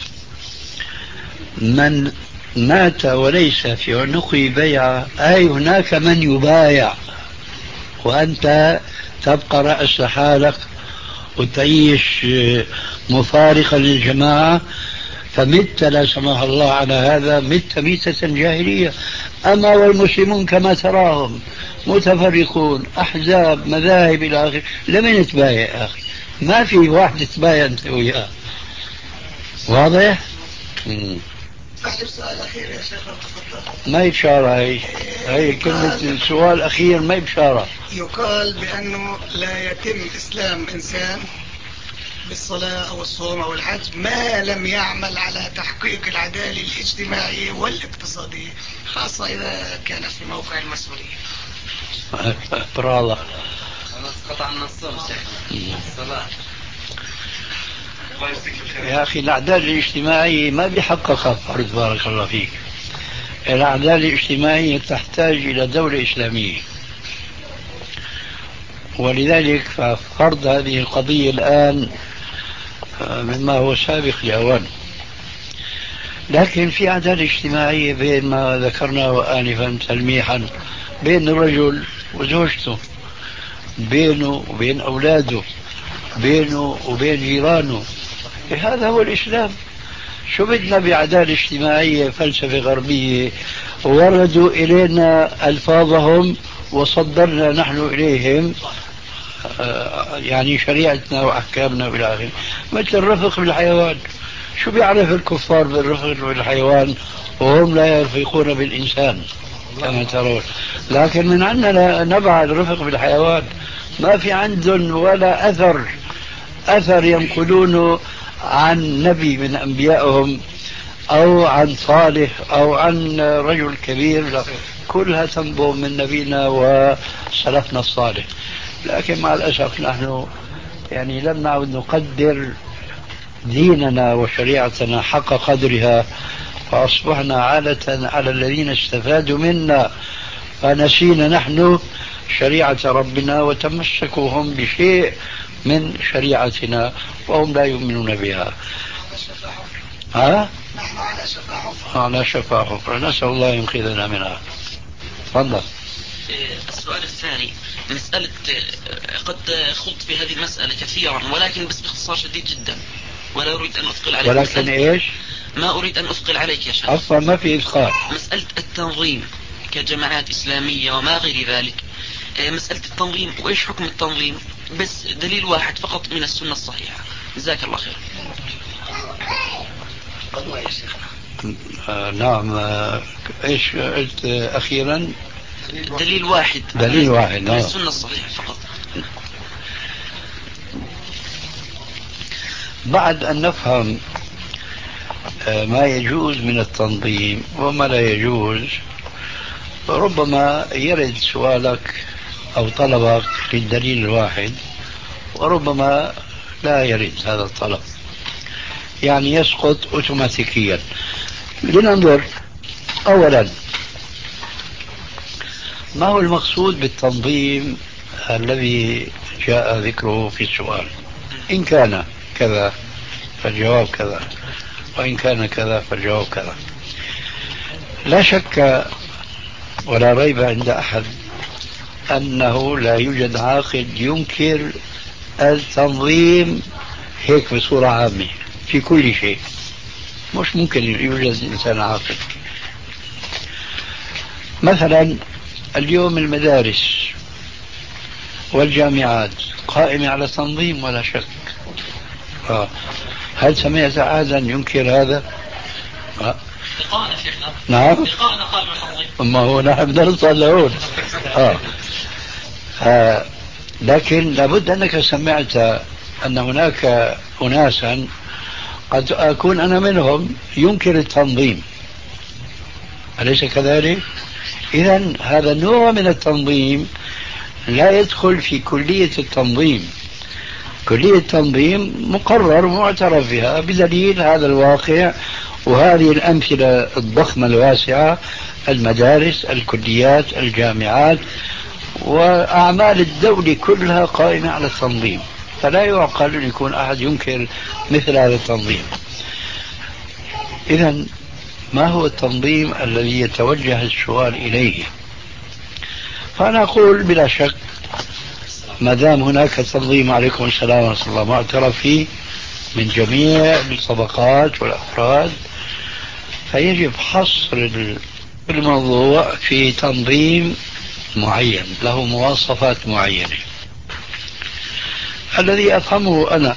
من مات وليس في عنقه بيعة أي هناك من يبايع وأنت تبقى رأس حالك وتعيش مفارقا للجماعة، فمت لا سمح الله على هذا مت ميتة جاهلية. أما والمسلمون كما تراهم متفرقون أحزاب مذاهب إلى آخره، لمن تبايع يا أخي؟ ما في واحد تبايع أنت وياه. واضح؟ سؤال أخير يا شيخ. ما يبشارة هي هي كلمة سؤال أخير ما يبشارة. يقال بأنه لا يتم إسلام إنسان بالصلاة أو الصوم أو الحج ما لم يعمل على تحقيق العدالة الاجتماعية والاقتصادية، خاصة إذا كان في موقع المسؤولية. برافو. قطع عن الصوم شيخنا الصلاة. يا أخي العدالة الاجتماعية ما بيحققها فرد، بارك الله فيك. العدالة الاجتماعية تحتاج إلى دولة إسلامية، ولذلك فرض هذه القضية الآن مما هو سابق لأوان. لكن في عدالة اجتماعية بين ما ذكرناه آنفا تلميحا بين الرجل وزوجته، بينه وبين أولاده، بينه وبين جيرانه. هذا هو الإسلام. شو بدنا بعدالة اجتماعية فلسفة غربية وردوا إلينا ألفاظهم وصدرنا نحن إليهم يعني شريعتنا وأحكامنا بالآخر، مثل الرفق بالحيوان. شو بيعرف الكفار بالرفق بالحيوان وهم لا يرفقون بالإنسان كما ترون؟ لكن من عندنا نبع الرفق بالحيوان ما في عندهم ولا أثر أثر ينقلونه عن نبي من أنبيائهم أو عن صالح أو عن رجل كبير، كلها تنبع من نبينا وسلفنا الصالح. لكن مع الأسف نحن يعني لم نعد نقدر ديننا وشريعتنا حق قدرها، فأصبحنا عالة على الذين استفادوا منا، فنسينا نحن شريعة ربنا وتمسكوا هم بشيء من شريعتنا وهم لا يؤمنون بها. ها؟ نحن على شفا حفرة. على شفا حفرة، نسأل الله ينقذنا منها. تفضل. السؤال الثاني مسألة، قد خضت في هذه المسألة كثيرا ولكن بس باختصار شديد جدا ولا أريد أن أثقل عليك. ولكن إيش؟ ما أريد أن أثقل عليك يا شيخ. أصلا ما في إثقال. مسألة التنظيم كجماعات إسلامية وما غير ذلك، مسألة التنظيم وإيش حكم التنظيم، بس دليل واحد فقط من السنة الصحيحة. جزاك الله خير. آه نعم. آه إيش قلت آه أخيرا؟ دليل واحد. دليل واحد من آه. السنة الصحيحة فقط. بعد أن نفهم آه ما يجوز من التنظيم وما لا يجوز، ربما يرد سؤالك أو طلبك للدليل الواحد، وربما لا يرد هذا الطلب، يعني يسقط أوتوماتيكيا. لننظر أولا ما هو المقصود بالتنظيم الذي جاء ذكره في السؤال. إن كان كذا فالجواب كذا، وإن كان كذا فالجواب كذا. لا شك ولا ريب عند أحد أنه لا يوجد عاقل ينكر التنظيم هيك بصورة عامة في كل شيء. مش ممكن يوجد إنسان عاقل. مثلا اليوم المدارس والجامعات قائمة على تنظيم ولا شك. آه. هل سمعت أحدا ينكر هذا؟ آه. لقاءنا شيخنا. نعم. لقاءنا قائم على التنظيم. ما هو نحن نوصل لهون. آه. آه. لكن لابد أنك سمعت أن هناك أناسا قد أكون أنا منهم ينكر التنظيم، أليس كذلك؟ إذن هذا النوع من التنظيم لا يدخل في كلية التنظيم. كلية التنظيم مقرر ومعترف بها بدليل هذا الواقع وهذه الأمثلة الضخمة الواسعة: المدارس، الكليات، الجامعات، وأعمال الدولة كلها قائمة على التنظيم. فلا يعقل أن يكون أحد ينكر مثل هذا التنظيم. إذن ما هو التنظيم الذي يتوجه السؤال إليه؟ فأنا أقول بلا شك ما دام هناك تنظيم، عليكم السلام ورحمة الله، معترف فيه من جميع الطبقات والأفراد، فيجب حصر الموضوع في تنظيم معين له مواصفات معينة. الذي أفهمه أنا،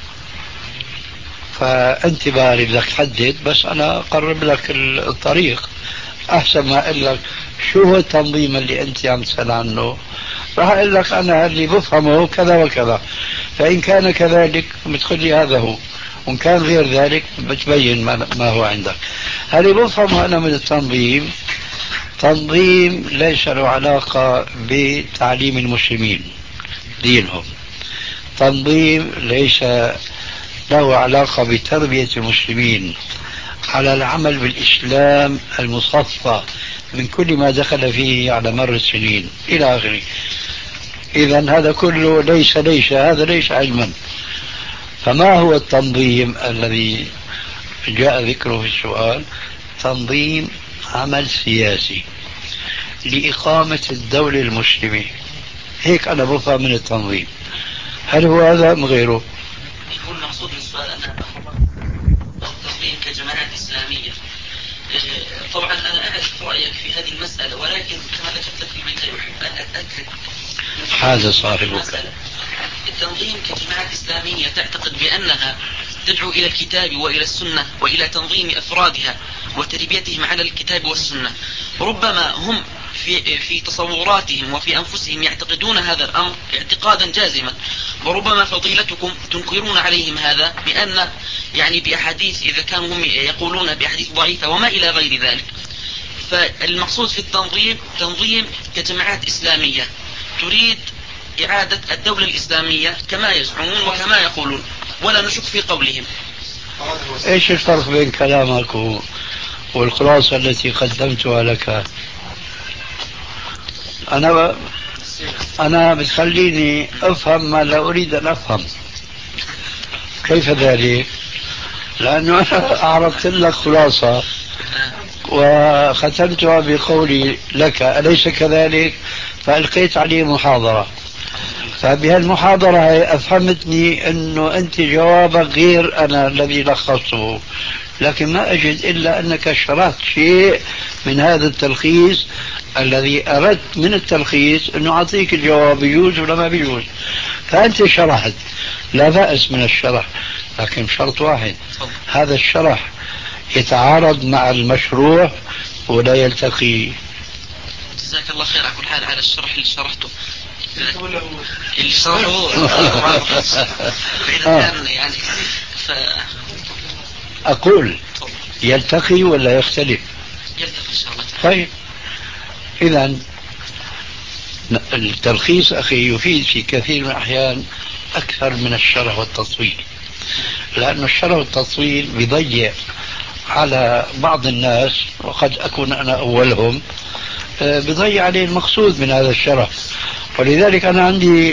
فأنت باري بدك تحدد، بس أنا أقرب لك الطريق أحسن ما أقول لك شو هو التنظيم اللي أنت عم تسأل عنه. راح أقول لك أنا اللي بفهمه كذا وكذا، فإن كان كذلك بتقول لي هذا هو، وإن كان غير ذلك بتبين ما هو عندك. هل بفهمه أنا من التنظيم تنظيم ليس له علاقة بتعليم المسلمين دينهم، تنظيم ليس له علاقة بتربية المسلمين على العمل بالإسلام المصفى من كل ما دخل فيه على مر السنين إلى آخره. إذن هذا كله ليس ليس هذا ليس علما. فما هو التنظيم الذي جاء ذكره في السؤال؟ تنظيم عمل سياسي لإقامة الدولة المسلمة. هيك أنا بفهم من التنظيم. هل هو هذا أم غيره؟ يكون مقصود السؤال أن التنظيم كجماعات إسلامية. طبعا أنا أعرف رأيك في هذه المسألة، ولكن كما ذكرت في البداية أحب أن أتأكد هذا صاحبك. التنظيم كجماعات إسلامية تعتقد بأنها تدعو إلى الكتاب وإلى السنة وإلى تنظيم أفرادها وتربيتهم على الكتاب والسنة. ربما هم في في تصوراتهم وفي أنفسهم يعتقدون هذا الأمر اعتقادا جازما، وربما فضيلتكم تنكرون عليهم هذا بأن يعني بأحاديث، إذا كانوا هم يقولون بأحاديث ضعيفة وما إلى غير ذلك. فالمقصود في التنظيم تنظيم كجماعات إسلامية تريد إعادة الدولة الإسلامية كما يزعمون وكما يقولون، ولا نشك في قولهم. إيش الفرق بين كلامك والخلاصة التي قدمتها لك؟ أنا أنا بتخليني أفهم ما لا أريد أن أفهم. كيف ذلك؟ لأنه أنا أعرضت لك خلاصة وختمتها بقولي لك أليس كذلك؟ فألقيت عليه محاضرة، فبهالمحاضرة أفهمتني أنه أنت جوابك غير أنا الذي لخصته، لكن ما أجد إلا أنك شرحت شيء من هذا التلخيص الذي أردت من التلخيص أنه أعطيك الجواب يجوز ولا ما بيجوز. فأنت شرحت، لا بأس من الشرح، لكن شرط واحد: هذا الشرح يتعارض مع المشروع ولا يلتقي. جزاك الله خير على كل حال على الشرح اللي شرحته. اللي شرحه فإذا كان يعني ف... أقول يلتقي ولا يختلف؟ يلتقي إن شاء الله. طيب إذا التلخيص أخي يفيد في كثير من الأحيان أكثر من الشرح والتطويل، لأن الشرح والتطويل بيضيع على بعض الناس، وقد أكون أنا أولهم، بيضيع عليه المقصود من هذا الشرح. ولذلك أنا عندي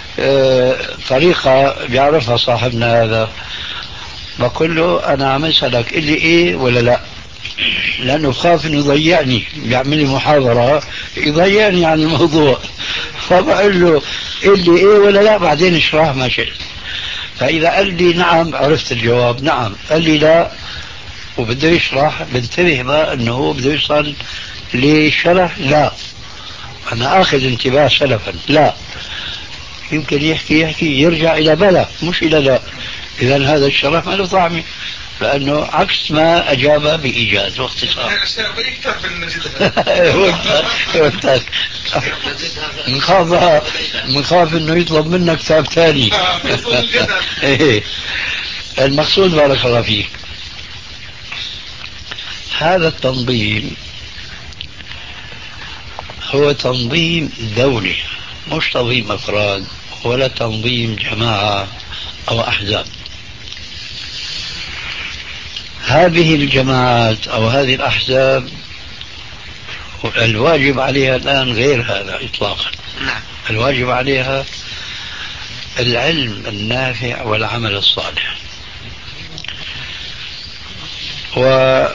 طريقة بيعرفها صاحبنا هذا، بقول له أنا عم أسألك اللي إيه ولا لا، لأنه بخاف إنه يضيعني، بيعمل لي محاضرة يضيعني عن الموضوع، فبقول له اللي إيه ولا لا بعدين اشرح ما شئت. فإذا قال لي نعم عرفت الجواب نعم، قال لي لا وبده يشرح، بنتبه بقى أنه هو بده يوصل لشرح لا، أنا آخذ انتباه سلفا لا، يمكن يحكي يحكي يرجع إلى بلا مش إلى لا. إذا هذا الشرح ما له طعمه، لأنه عكس ما أجاب بإيجاز واختصار. نخاف نخاف إنه يطلب منك كتاب ثاني. المقصود بارك الله فيك، هذا التنظيم هو تنظيم دولي، مش تنظيم أفراد ولا تنظيم جماعة أو أحزاب. هذه الجماعات أو هذه الأحزاب الواجب عليها الآن غير هذا إطلاقا. الواجب عليها العلم النافع والعمل الصالح. وخير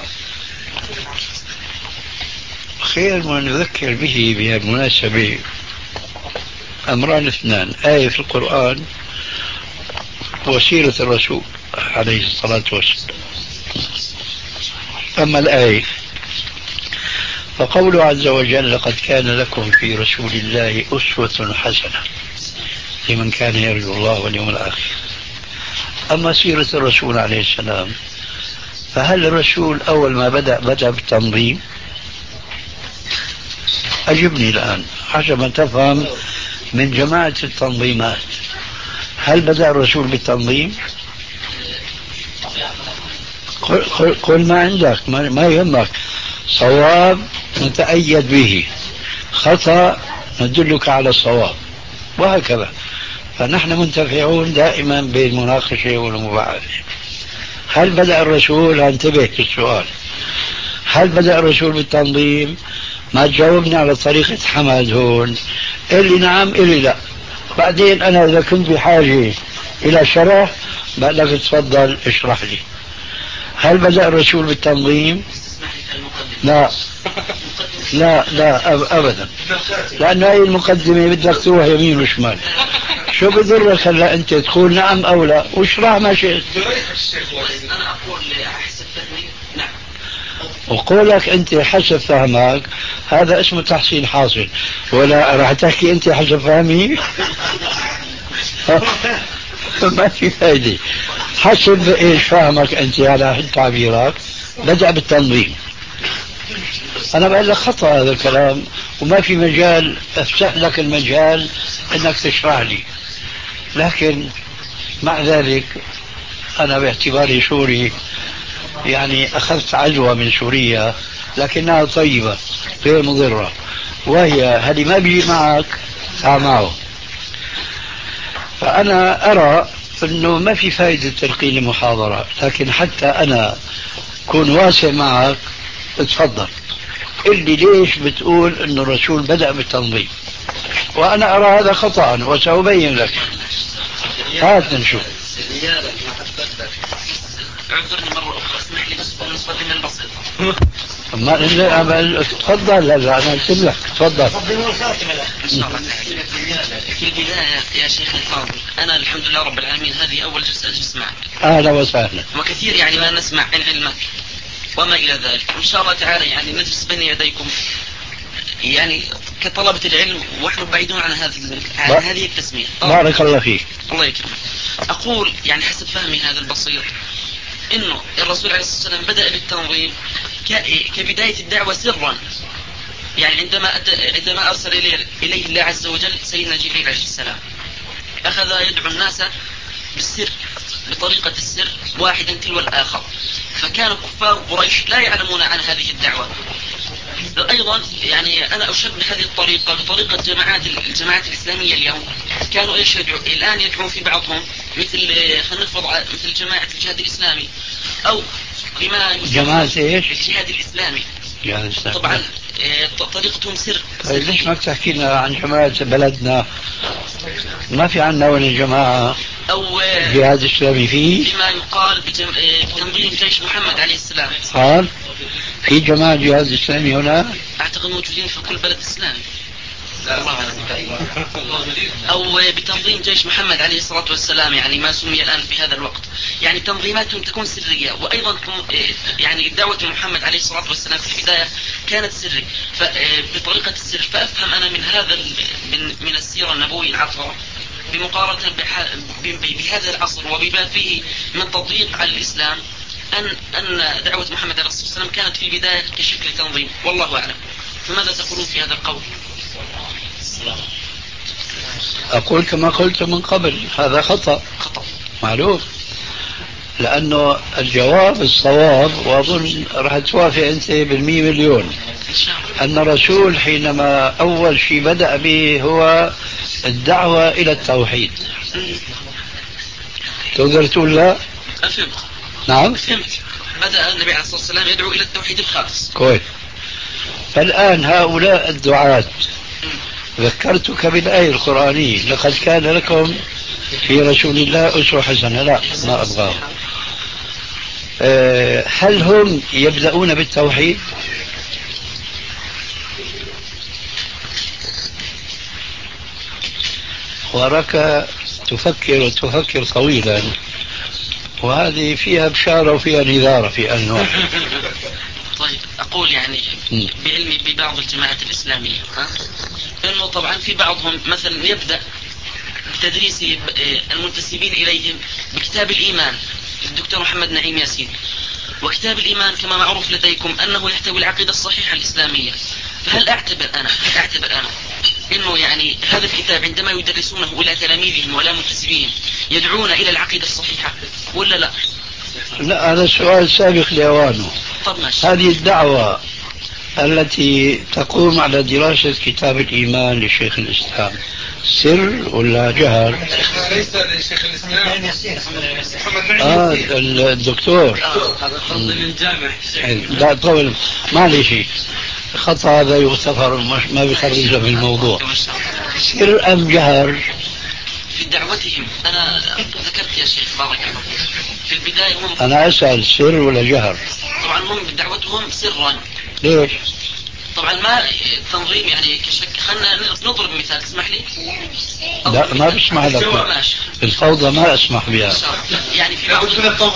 ما نذكر به بهالمناسبة أمران اثنان: آية في القرآن وسيرة الرسول عليه الصلاة والسلام. أما الآية فقوله عز وجل: لقد كان لكم في رسول الله أسوة حسنة لمن كان يرجو الله واليوم الآخر. أما سيرة الرسول عليه السلام، فهل الرسول أول ما بدأ بدأ بالتنظيم؟ أجبني الآن حسب ما تفهم من جماعة التنظيمات، هل بدأ الرسول بالتنظيم؟ قل, قل ما عندك، ما, ما يهمك، صواب نتأيد به، خطأ ندلك على الصواب، وهكذا. فنحن منتفعون دائما بالمناقشة والمباحثة. هل بدأ الرسول؟ انتبه في السؤال، هل بدأ الرسول بالتنظيم؟ ما تجاوبني على طريقة حمد هون، اللي نعم اللي لا، بعدين أنا إذا كنت بحاجة إلى شرح بقولك تفضل اشرح لي. هل بدأ الرسول بالتنظيم؟ لا لا لا أبدا، لأن هاي المقدمة بدك تروح يمين وشمال، شو بضرك هلا أنت تقول نعم أو لا واشرح ما شئت. أنا أقول أحسن فهمي نعم، وقولك أنت حسب فهمك هذا اسمه تحصيل حاصل، ولا راح تحكي أنت حسب فهمي؟ ما في فايدة. حسب إيش فهمك أنت على تعبيرك بدأ بالتنظيم. أنا بقول لك خطأ هذا الكلام، وما في مجال أفتح لك المجال أنك تشرح لي. لكن مع ذلك أنا باعتباري سوري يعني أخذت عجوة من سوريا لكنها طيبة غير مضرة، وهي هل ما بيجي معك تعال معه. فأنا أرى أنه ما في فائدة تلقين المحاضرة، لكن حتى أنا كون واسع معك اتفضل قل لي ليش بتقول أنه الرسول بدأ بالتنظيم، وأنا أرى هذا خطأ وسأبين لك. هات نشوف. اعذرني مرة أخرى، اسمح لي بس بالنسبة البسيطة. ما تفضل، لا أنا قلت لك تفضل. في البداية يا شيخ الفاضل، أنا الحمد لله رب العالمين هذه أول جلسة أجلس معك. أهلا وسهلا. وكثير يعني ما نسمع عن علمك وما إلى ذلك، وإن شاء الله تعالى يعني نجلس بين يديكم يعني كطلبة العلم ونحن بعيدون عن هذه عن هذه التسمية. بارك الله فيك. الله يكرمك. أقول يعني حسب فهمي هذا البسيط إنه الرسول عليه الصلاة والسلام بدأ بالتنظيم كبداية الدعوة سرا، يعني عندما عندما أرسل إليه الله عز وجل سيدنا جبريل عليه السلام، أخذ يدعو الناس بالسر بطريقة السر واحدا تلو الآخر، فكان كفار قريش لا يعلمون عن هذه الدعوة، أيضا يعني أنا أشبه هذه الطريقة بطريقة جماعات الجماعات الإسلامية اليوم. كانوا إيش يدعو الآن يدعون في بعضهم مثل خلينا نفرض مثل جماعة الجهاد الإسلامي أو بما جماعة إيش؟ الجهاد الإسلامي. يعني طبعا طريقتهم سر. طيب ليش ما بتحكي لنا عن جماعة بلدنا؟ ما في عندنا ولا جماعة أو جهاد إسلامي فيه؟ بما يقال بجم... بتنظيم جيش محمد عليه السلام. قال في جماعة جهاد إسلامي هنا؟ أعتقد موجودين في كل بلد إسلامي. أو بتنظيم جيش محمد عليه الصلاة والسلام، يعني ما سمي الآن في هذا الوقت. يعني تنظيماتهم تكون سرية، وأيضا يعني دعوة محمد عليه الصلاة والسلام في البداية كانت سرية بطريقة السر. فأفهم أنا من هذا من, من السيرة النبوية العطرة بمقارنة بهذا العصر وبما فيه من تطبيق على الإسلام أن أن دعوة محمد عليه الصلاة والسلام كانت في البداية كشكل تنظيم، والله أعلم. فماذا تقولون في هذا القول؟ أقول كما قلت من قبل، هذا خطأ خطأ معلوم، لأنه الجواب الصواب، وأظن راح توافق أنت بالمئة مليون، أن الرسول حينما أول شيء بدأ به هو الدعوة إلى التوحيد. تقدر تقول لا؟ أفهم. نعم فهمت. بدأ النبي عليه الصلاة والسلام يدعو إلى التوحيد الخالص. كويس. فالآن هؤلاء الدعاة ذكرتك بالآية القرآنية لقد كان لكم في رسول الله أسوة حسنة. لا ما أبغاه. أه هل هم يبدأون بالتوحيد؟ وراك تفكر وتفكر طويلا، وهذه فيها بشارة وفيها نذارة في آن واحد. طيب أقول يعني بعلمي ببعض الجماعات الإسلامية أنه طبعا في بعضهم مثلا يبدأ بتدريس المنتسبين إليهم بكتاب الإيمان الدكتور محمد نعيم ياسين. وكتاب الإيمان كما معروف لديكم أنه يحتوي العقيدة الصحيحة الإسلامية. فهل أعتبر أنا هل أعتبر أنا إنه يعني هذا الكتاب عندما يدرسونه إلى تلاميذهم ولا منتسبين يدعون إلى العقيدة الصحيحة ولا لا؟ لا هذا سؤال سابق لأوانه. هذه الدعوة التي تقوم على دراسة كتاب الإيمان لشيخ الإسلام سر ولا جهر؟ ليس لشيخ الإسلام محمد آه الدكتور. هذا تنظيم الجامع. لا طول معلش خطأ هذا يغتفر، ما بيخرجه من الموضوع. سر أم جهر؟ في دعوتهم أنا ذكرت يا شيخ بارك الله في البداية هم أنا أسأل سر ولا جهر؟ طبعا هم بدعوتهم سرا. ليش؟ طبعا ما تنظيم يعني كشك. خلنا نضرب مثال تسمح لي؟ لا ما بسمح لك الفوضى، ما أسمح بها. يعني في بعض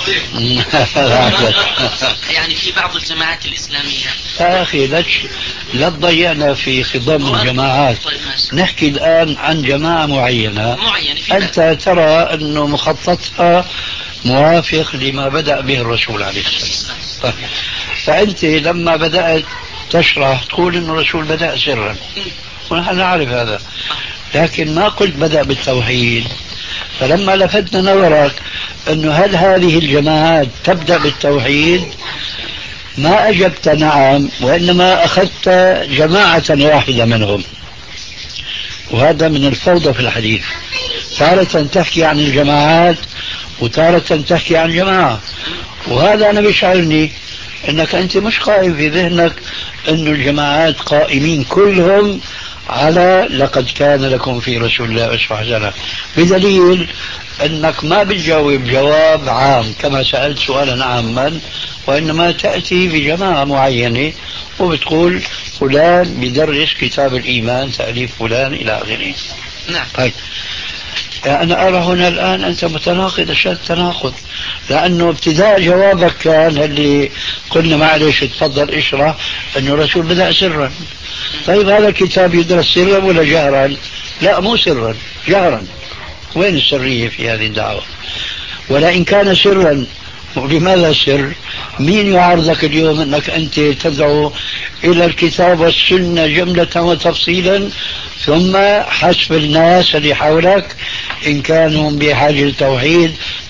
يعني في بعض الجماعات الإسلامية يا أخي لا لا تضيعنا في خضم الجماعات. نحكي الآن عن جماعة معينة أنت ترى أنه مخططها موافق لما بدأ به الرسول عليه السلام. فأنت لما بدأت تشرح تقول أن الرسول بدأ سرا، ونحن نعرف هذا، لكن ما قلت بدأ بالتوحيد. فلما لفتنا نظرك أنه هل هذه الجماعات تبدأ بالتوحيد ما أجبت نعم، وإنما أخذت جماعة واحدة منهم، وهذا من الفوضى في الحديث. تارة تحكي عن الجماعات وتارة تحكي عن جماعة، وهذا أنا بيشعرني أنك أنت مش قائم في ذهنك أن الجماعات قائمين كلهم على لقد كان لكم في رسول الله أسوة حسنة، بدليل أنك ما بتجاوب جواب عام كما سألت سؤالا عاما، وإنما تأتي بجماعة معينة وبتقول فلان بدرس كتاب الإيمان تأليف فلان إلى آخره. نعم. طيب أنا أرى هنا الآن أنت متناقض أشد تناقض، لأنه ابتداء جوابك كان اللي قلنا معلش تفضل اشرح أنه الرسول بدأ سرا. طيب هذا الكتاب يدرس سرا ولا جهرا؟ لا مو سرا، جهرا. وين السرية في هذه الدعوة؟ ولئن كان سرا ولماذا سر؟ مين يعارضك اليوم أنك أنت تدعو إلى الكتاب والسنة جملة وتفصيلا، ثم حسب الناس اللي حولك إن كانوا بحاجة التوحيد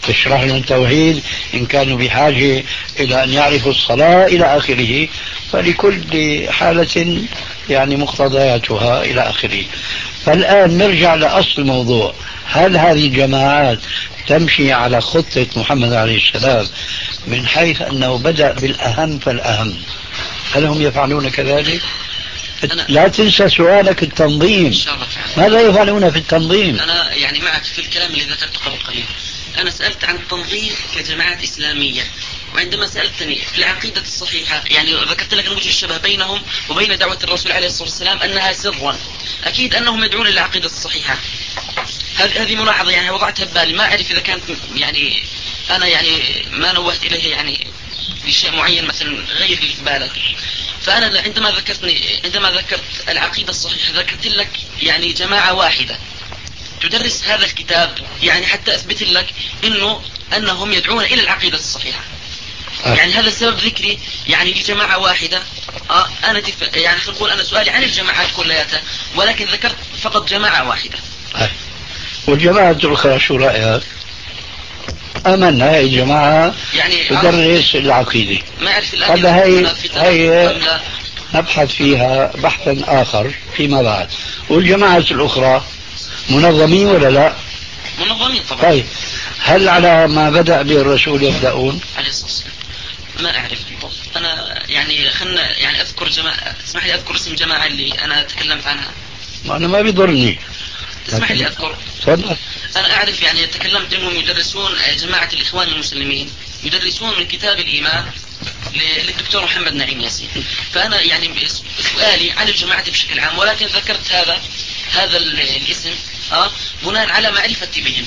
تشرح لنا التوحيد، إن كانوا بحاجة إلى أن يعرفوا الصلاة إلى آخره، فلكل حالة يعني مقتضياتها إلى آخره. فالآن نرجع لأصل الموضوع، هل هذه الجماعات تمشي على خطة محمد عليه السلام من حيث أنه بدأ بالأهم فالأهم؟ هل هم يفعلون كذلك؟ لا تنسى سؤالك التنظيم، ماذا يفعلون في التنظيم؟ أنا يعني معك في الكلام اللي ذكرته قبل قليل. أنا سألت عن التنظيم كجماعات إسلامية، وعندما سألتني في العقيدة الصحيحة يعني ذكرت لك وجه الشبه بينهم وبين دعوة الرسول عليه الصلاة والسلام أنها سرا، أكيد أنهم يدعون إلى العقيدة الصحيحة. هذه ملاحظة يعني وضعتها ببالي، ما أعرف إذا كانت يعني أنا يعني ما نوهت إليها يعني بشيء معين مثلا غير اللي في بالك. فأنا عندما ذكرتني عندما ذكرت العقيدة الصحيحة ذكرت لك يعني جماعة واحدة تدرس هذا الكتاب، يعني حتى أثبت لك إنه أنهم يدعون إلى العقيدة الصحيحة. أه. يعني هذا سبب ذكري يعني لجماعة واحدة. آه أنا دف... يعني نقول أنا سؤالي عن الجماعات كلها، ولكن ذكرت فقط جماعة واحدة. أه. والجماعة الأخرى شو رأيك؟ أمنا هاي الجماعة يعني تدرس العقيدة. ما أعرف الآن هذا هي هي نبحث فيها بحثا آخر فيما بعد. والجماعة الأخرى منظمين ولا لا؟ منظمين طبعا. طيب هل على ما بدأ به الرسول يبدأون؟ عليه الصلاة والسلام ما أعرف بالضبط. أنا يعني خلنا يعني أذكر جماعة، اسمح لي أذكر اسم جماعة اللي أنا تكلمت عنها. ما أنا ما بيضرني. اسمح لي أذكر. تفضل. أنا أعرف يعني تكلمت أنهم يدرسون جماعة الإخوان المسلمين، يدرسون من كتاب الإيمان للدكتور محمد نعيم ياسين. فأنا يعني سؤالي عن الجماعة بشكل عام، ولكن ذكرت هذا هذا الاسم أه بناء على معرفتي بهم.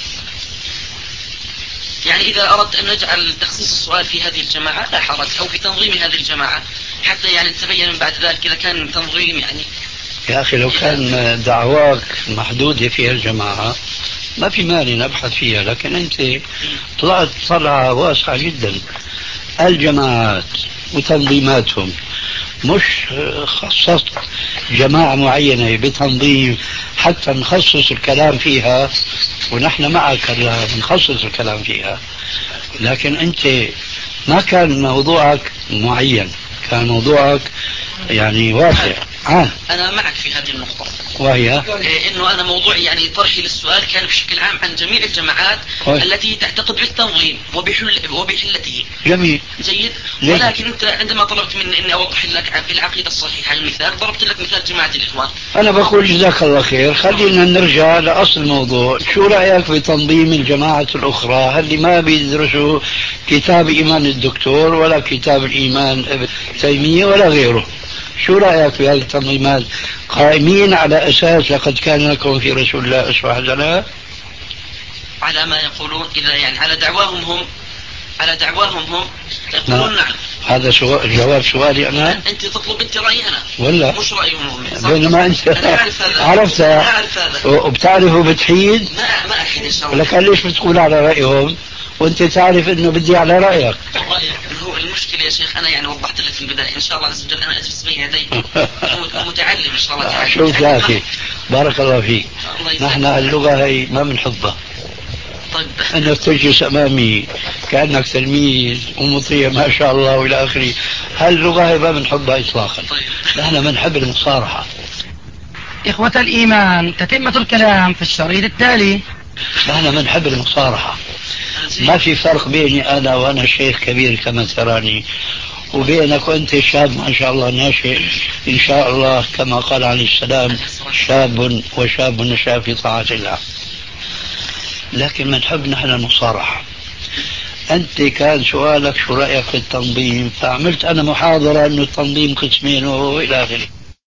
يعني إذا أردت أن نجعل تخصيص السؤال في هذه الجماعة لا حرج، أو في تنظيم هذه الجماعة حتى يعني نتبين من بعد ذلك إذا كان تنظيم يعني. يا أخي لو كان دعواك محدودة فيها الجماعة ما في مانع نبحث فيها، لكن أنت طلعت طلعة واسعة جدا. الجماعات وتنظيماتهم مش خصصت جماعة معينة بتنظيم حتى نخصص الكلام فيها، ونحن معك نخصص الكلام فيها، لكن أنت ما كان موضوعك معين، كان موضوعك يعني واسع. آه. أنا معك في هذه النقطة، وهي إيه إنه أنا موضوعي يعني طرحي للسؤال كان بشكل عام عن جميع الجماعات أوه. التي تعتقد بالتنظيم وبحل وبحلته. جميل جيد. ولكن أنت عندما طلبت مني إني أوضح لك في العقيدة الصحيحة المثال، ضربت لك مثال جماعة الإخوان. أنا بقول جزاك الله خير، خلينا نرجع لأصل الموضوع. شو رأيك في تنظيم الجماعة الأخرى اللي ما بيدرسوا كتاب إيمان الدكتور ولا كتاب الإيمان ابن تيمية ولا غيره؟ شو رأيك في هذه التنظيمات قائمين على أساس لقد كان لكم في رسول الله أسوة حسنة؟ على ما يقولون إذا يعني على دعواهم هم على دعواهم هم يقولون نعم. هذا سؤال جواب سؤالي أنا. أنت تطلب أنت رأيي أنا ولا مش رأيهم هم؟ بينما أنت عرفت وبتعرف وبتحيد. ما ما أحيد إن شاء الله. لكن ليش بتقول على رأيهم وأنت تعرف إنه بدي على رأيك؟ هو المشكلة يا شيخ أنا يعني وضحت لك في البداية، إن شاء الله عز وجل أنا أجلس بين يديك ومتعلم إن شاء الله تعالى. شوف يا أخي بارك الله فيك، نحن اللغة هي ما بنحبها. طيب أنك تجلس أمامي كأنك تلميذ ومطيع ما شاء الله وإلى آخره، هاللغة هي ما بنحبها إطلاقا. طيب. نحن بنحب المصارحة. إخوة الإيمان، تتمة الكلام في الشريط التالي. نحن بنحب المصارحة. ما في فرق بيني أنا وأنا شيخ كبير كما تراني وبينك وأنت شاب ما شاء الله ناشئ إن شاء الله كما قال عليه السلام شاب وشاب نشأ في طاعة الله. لكن بنحب نحن المصارحة. أنت كان سؤالك شو رأيك في التنظيم، فعملت أنا محاضرة أنه التنظيم قسمين وإلى آخره.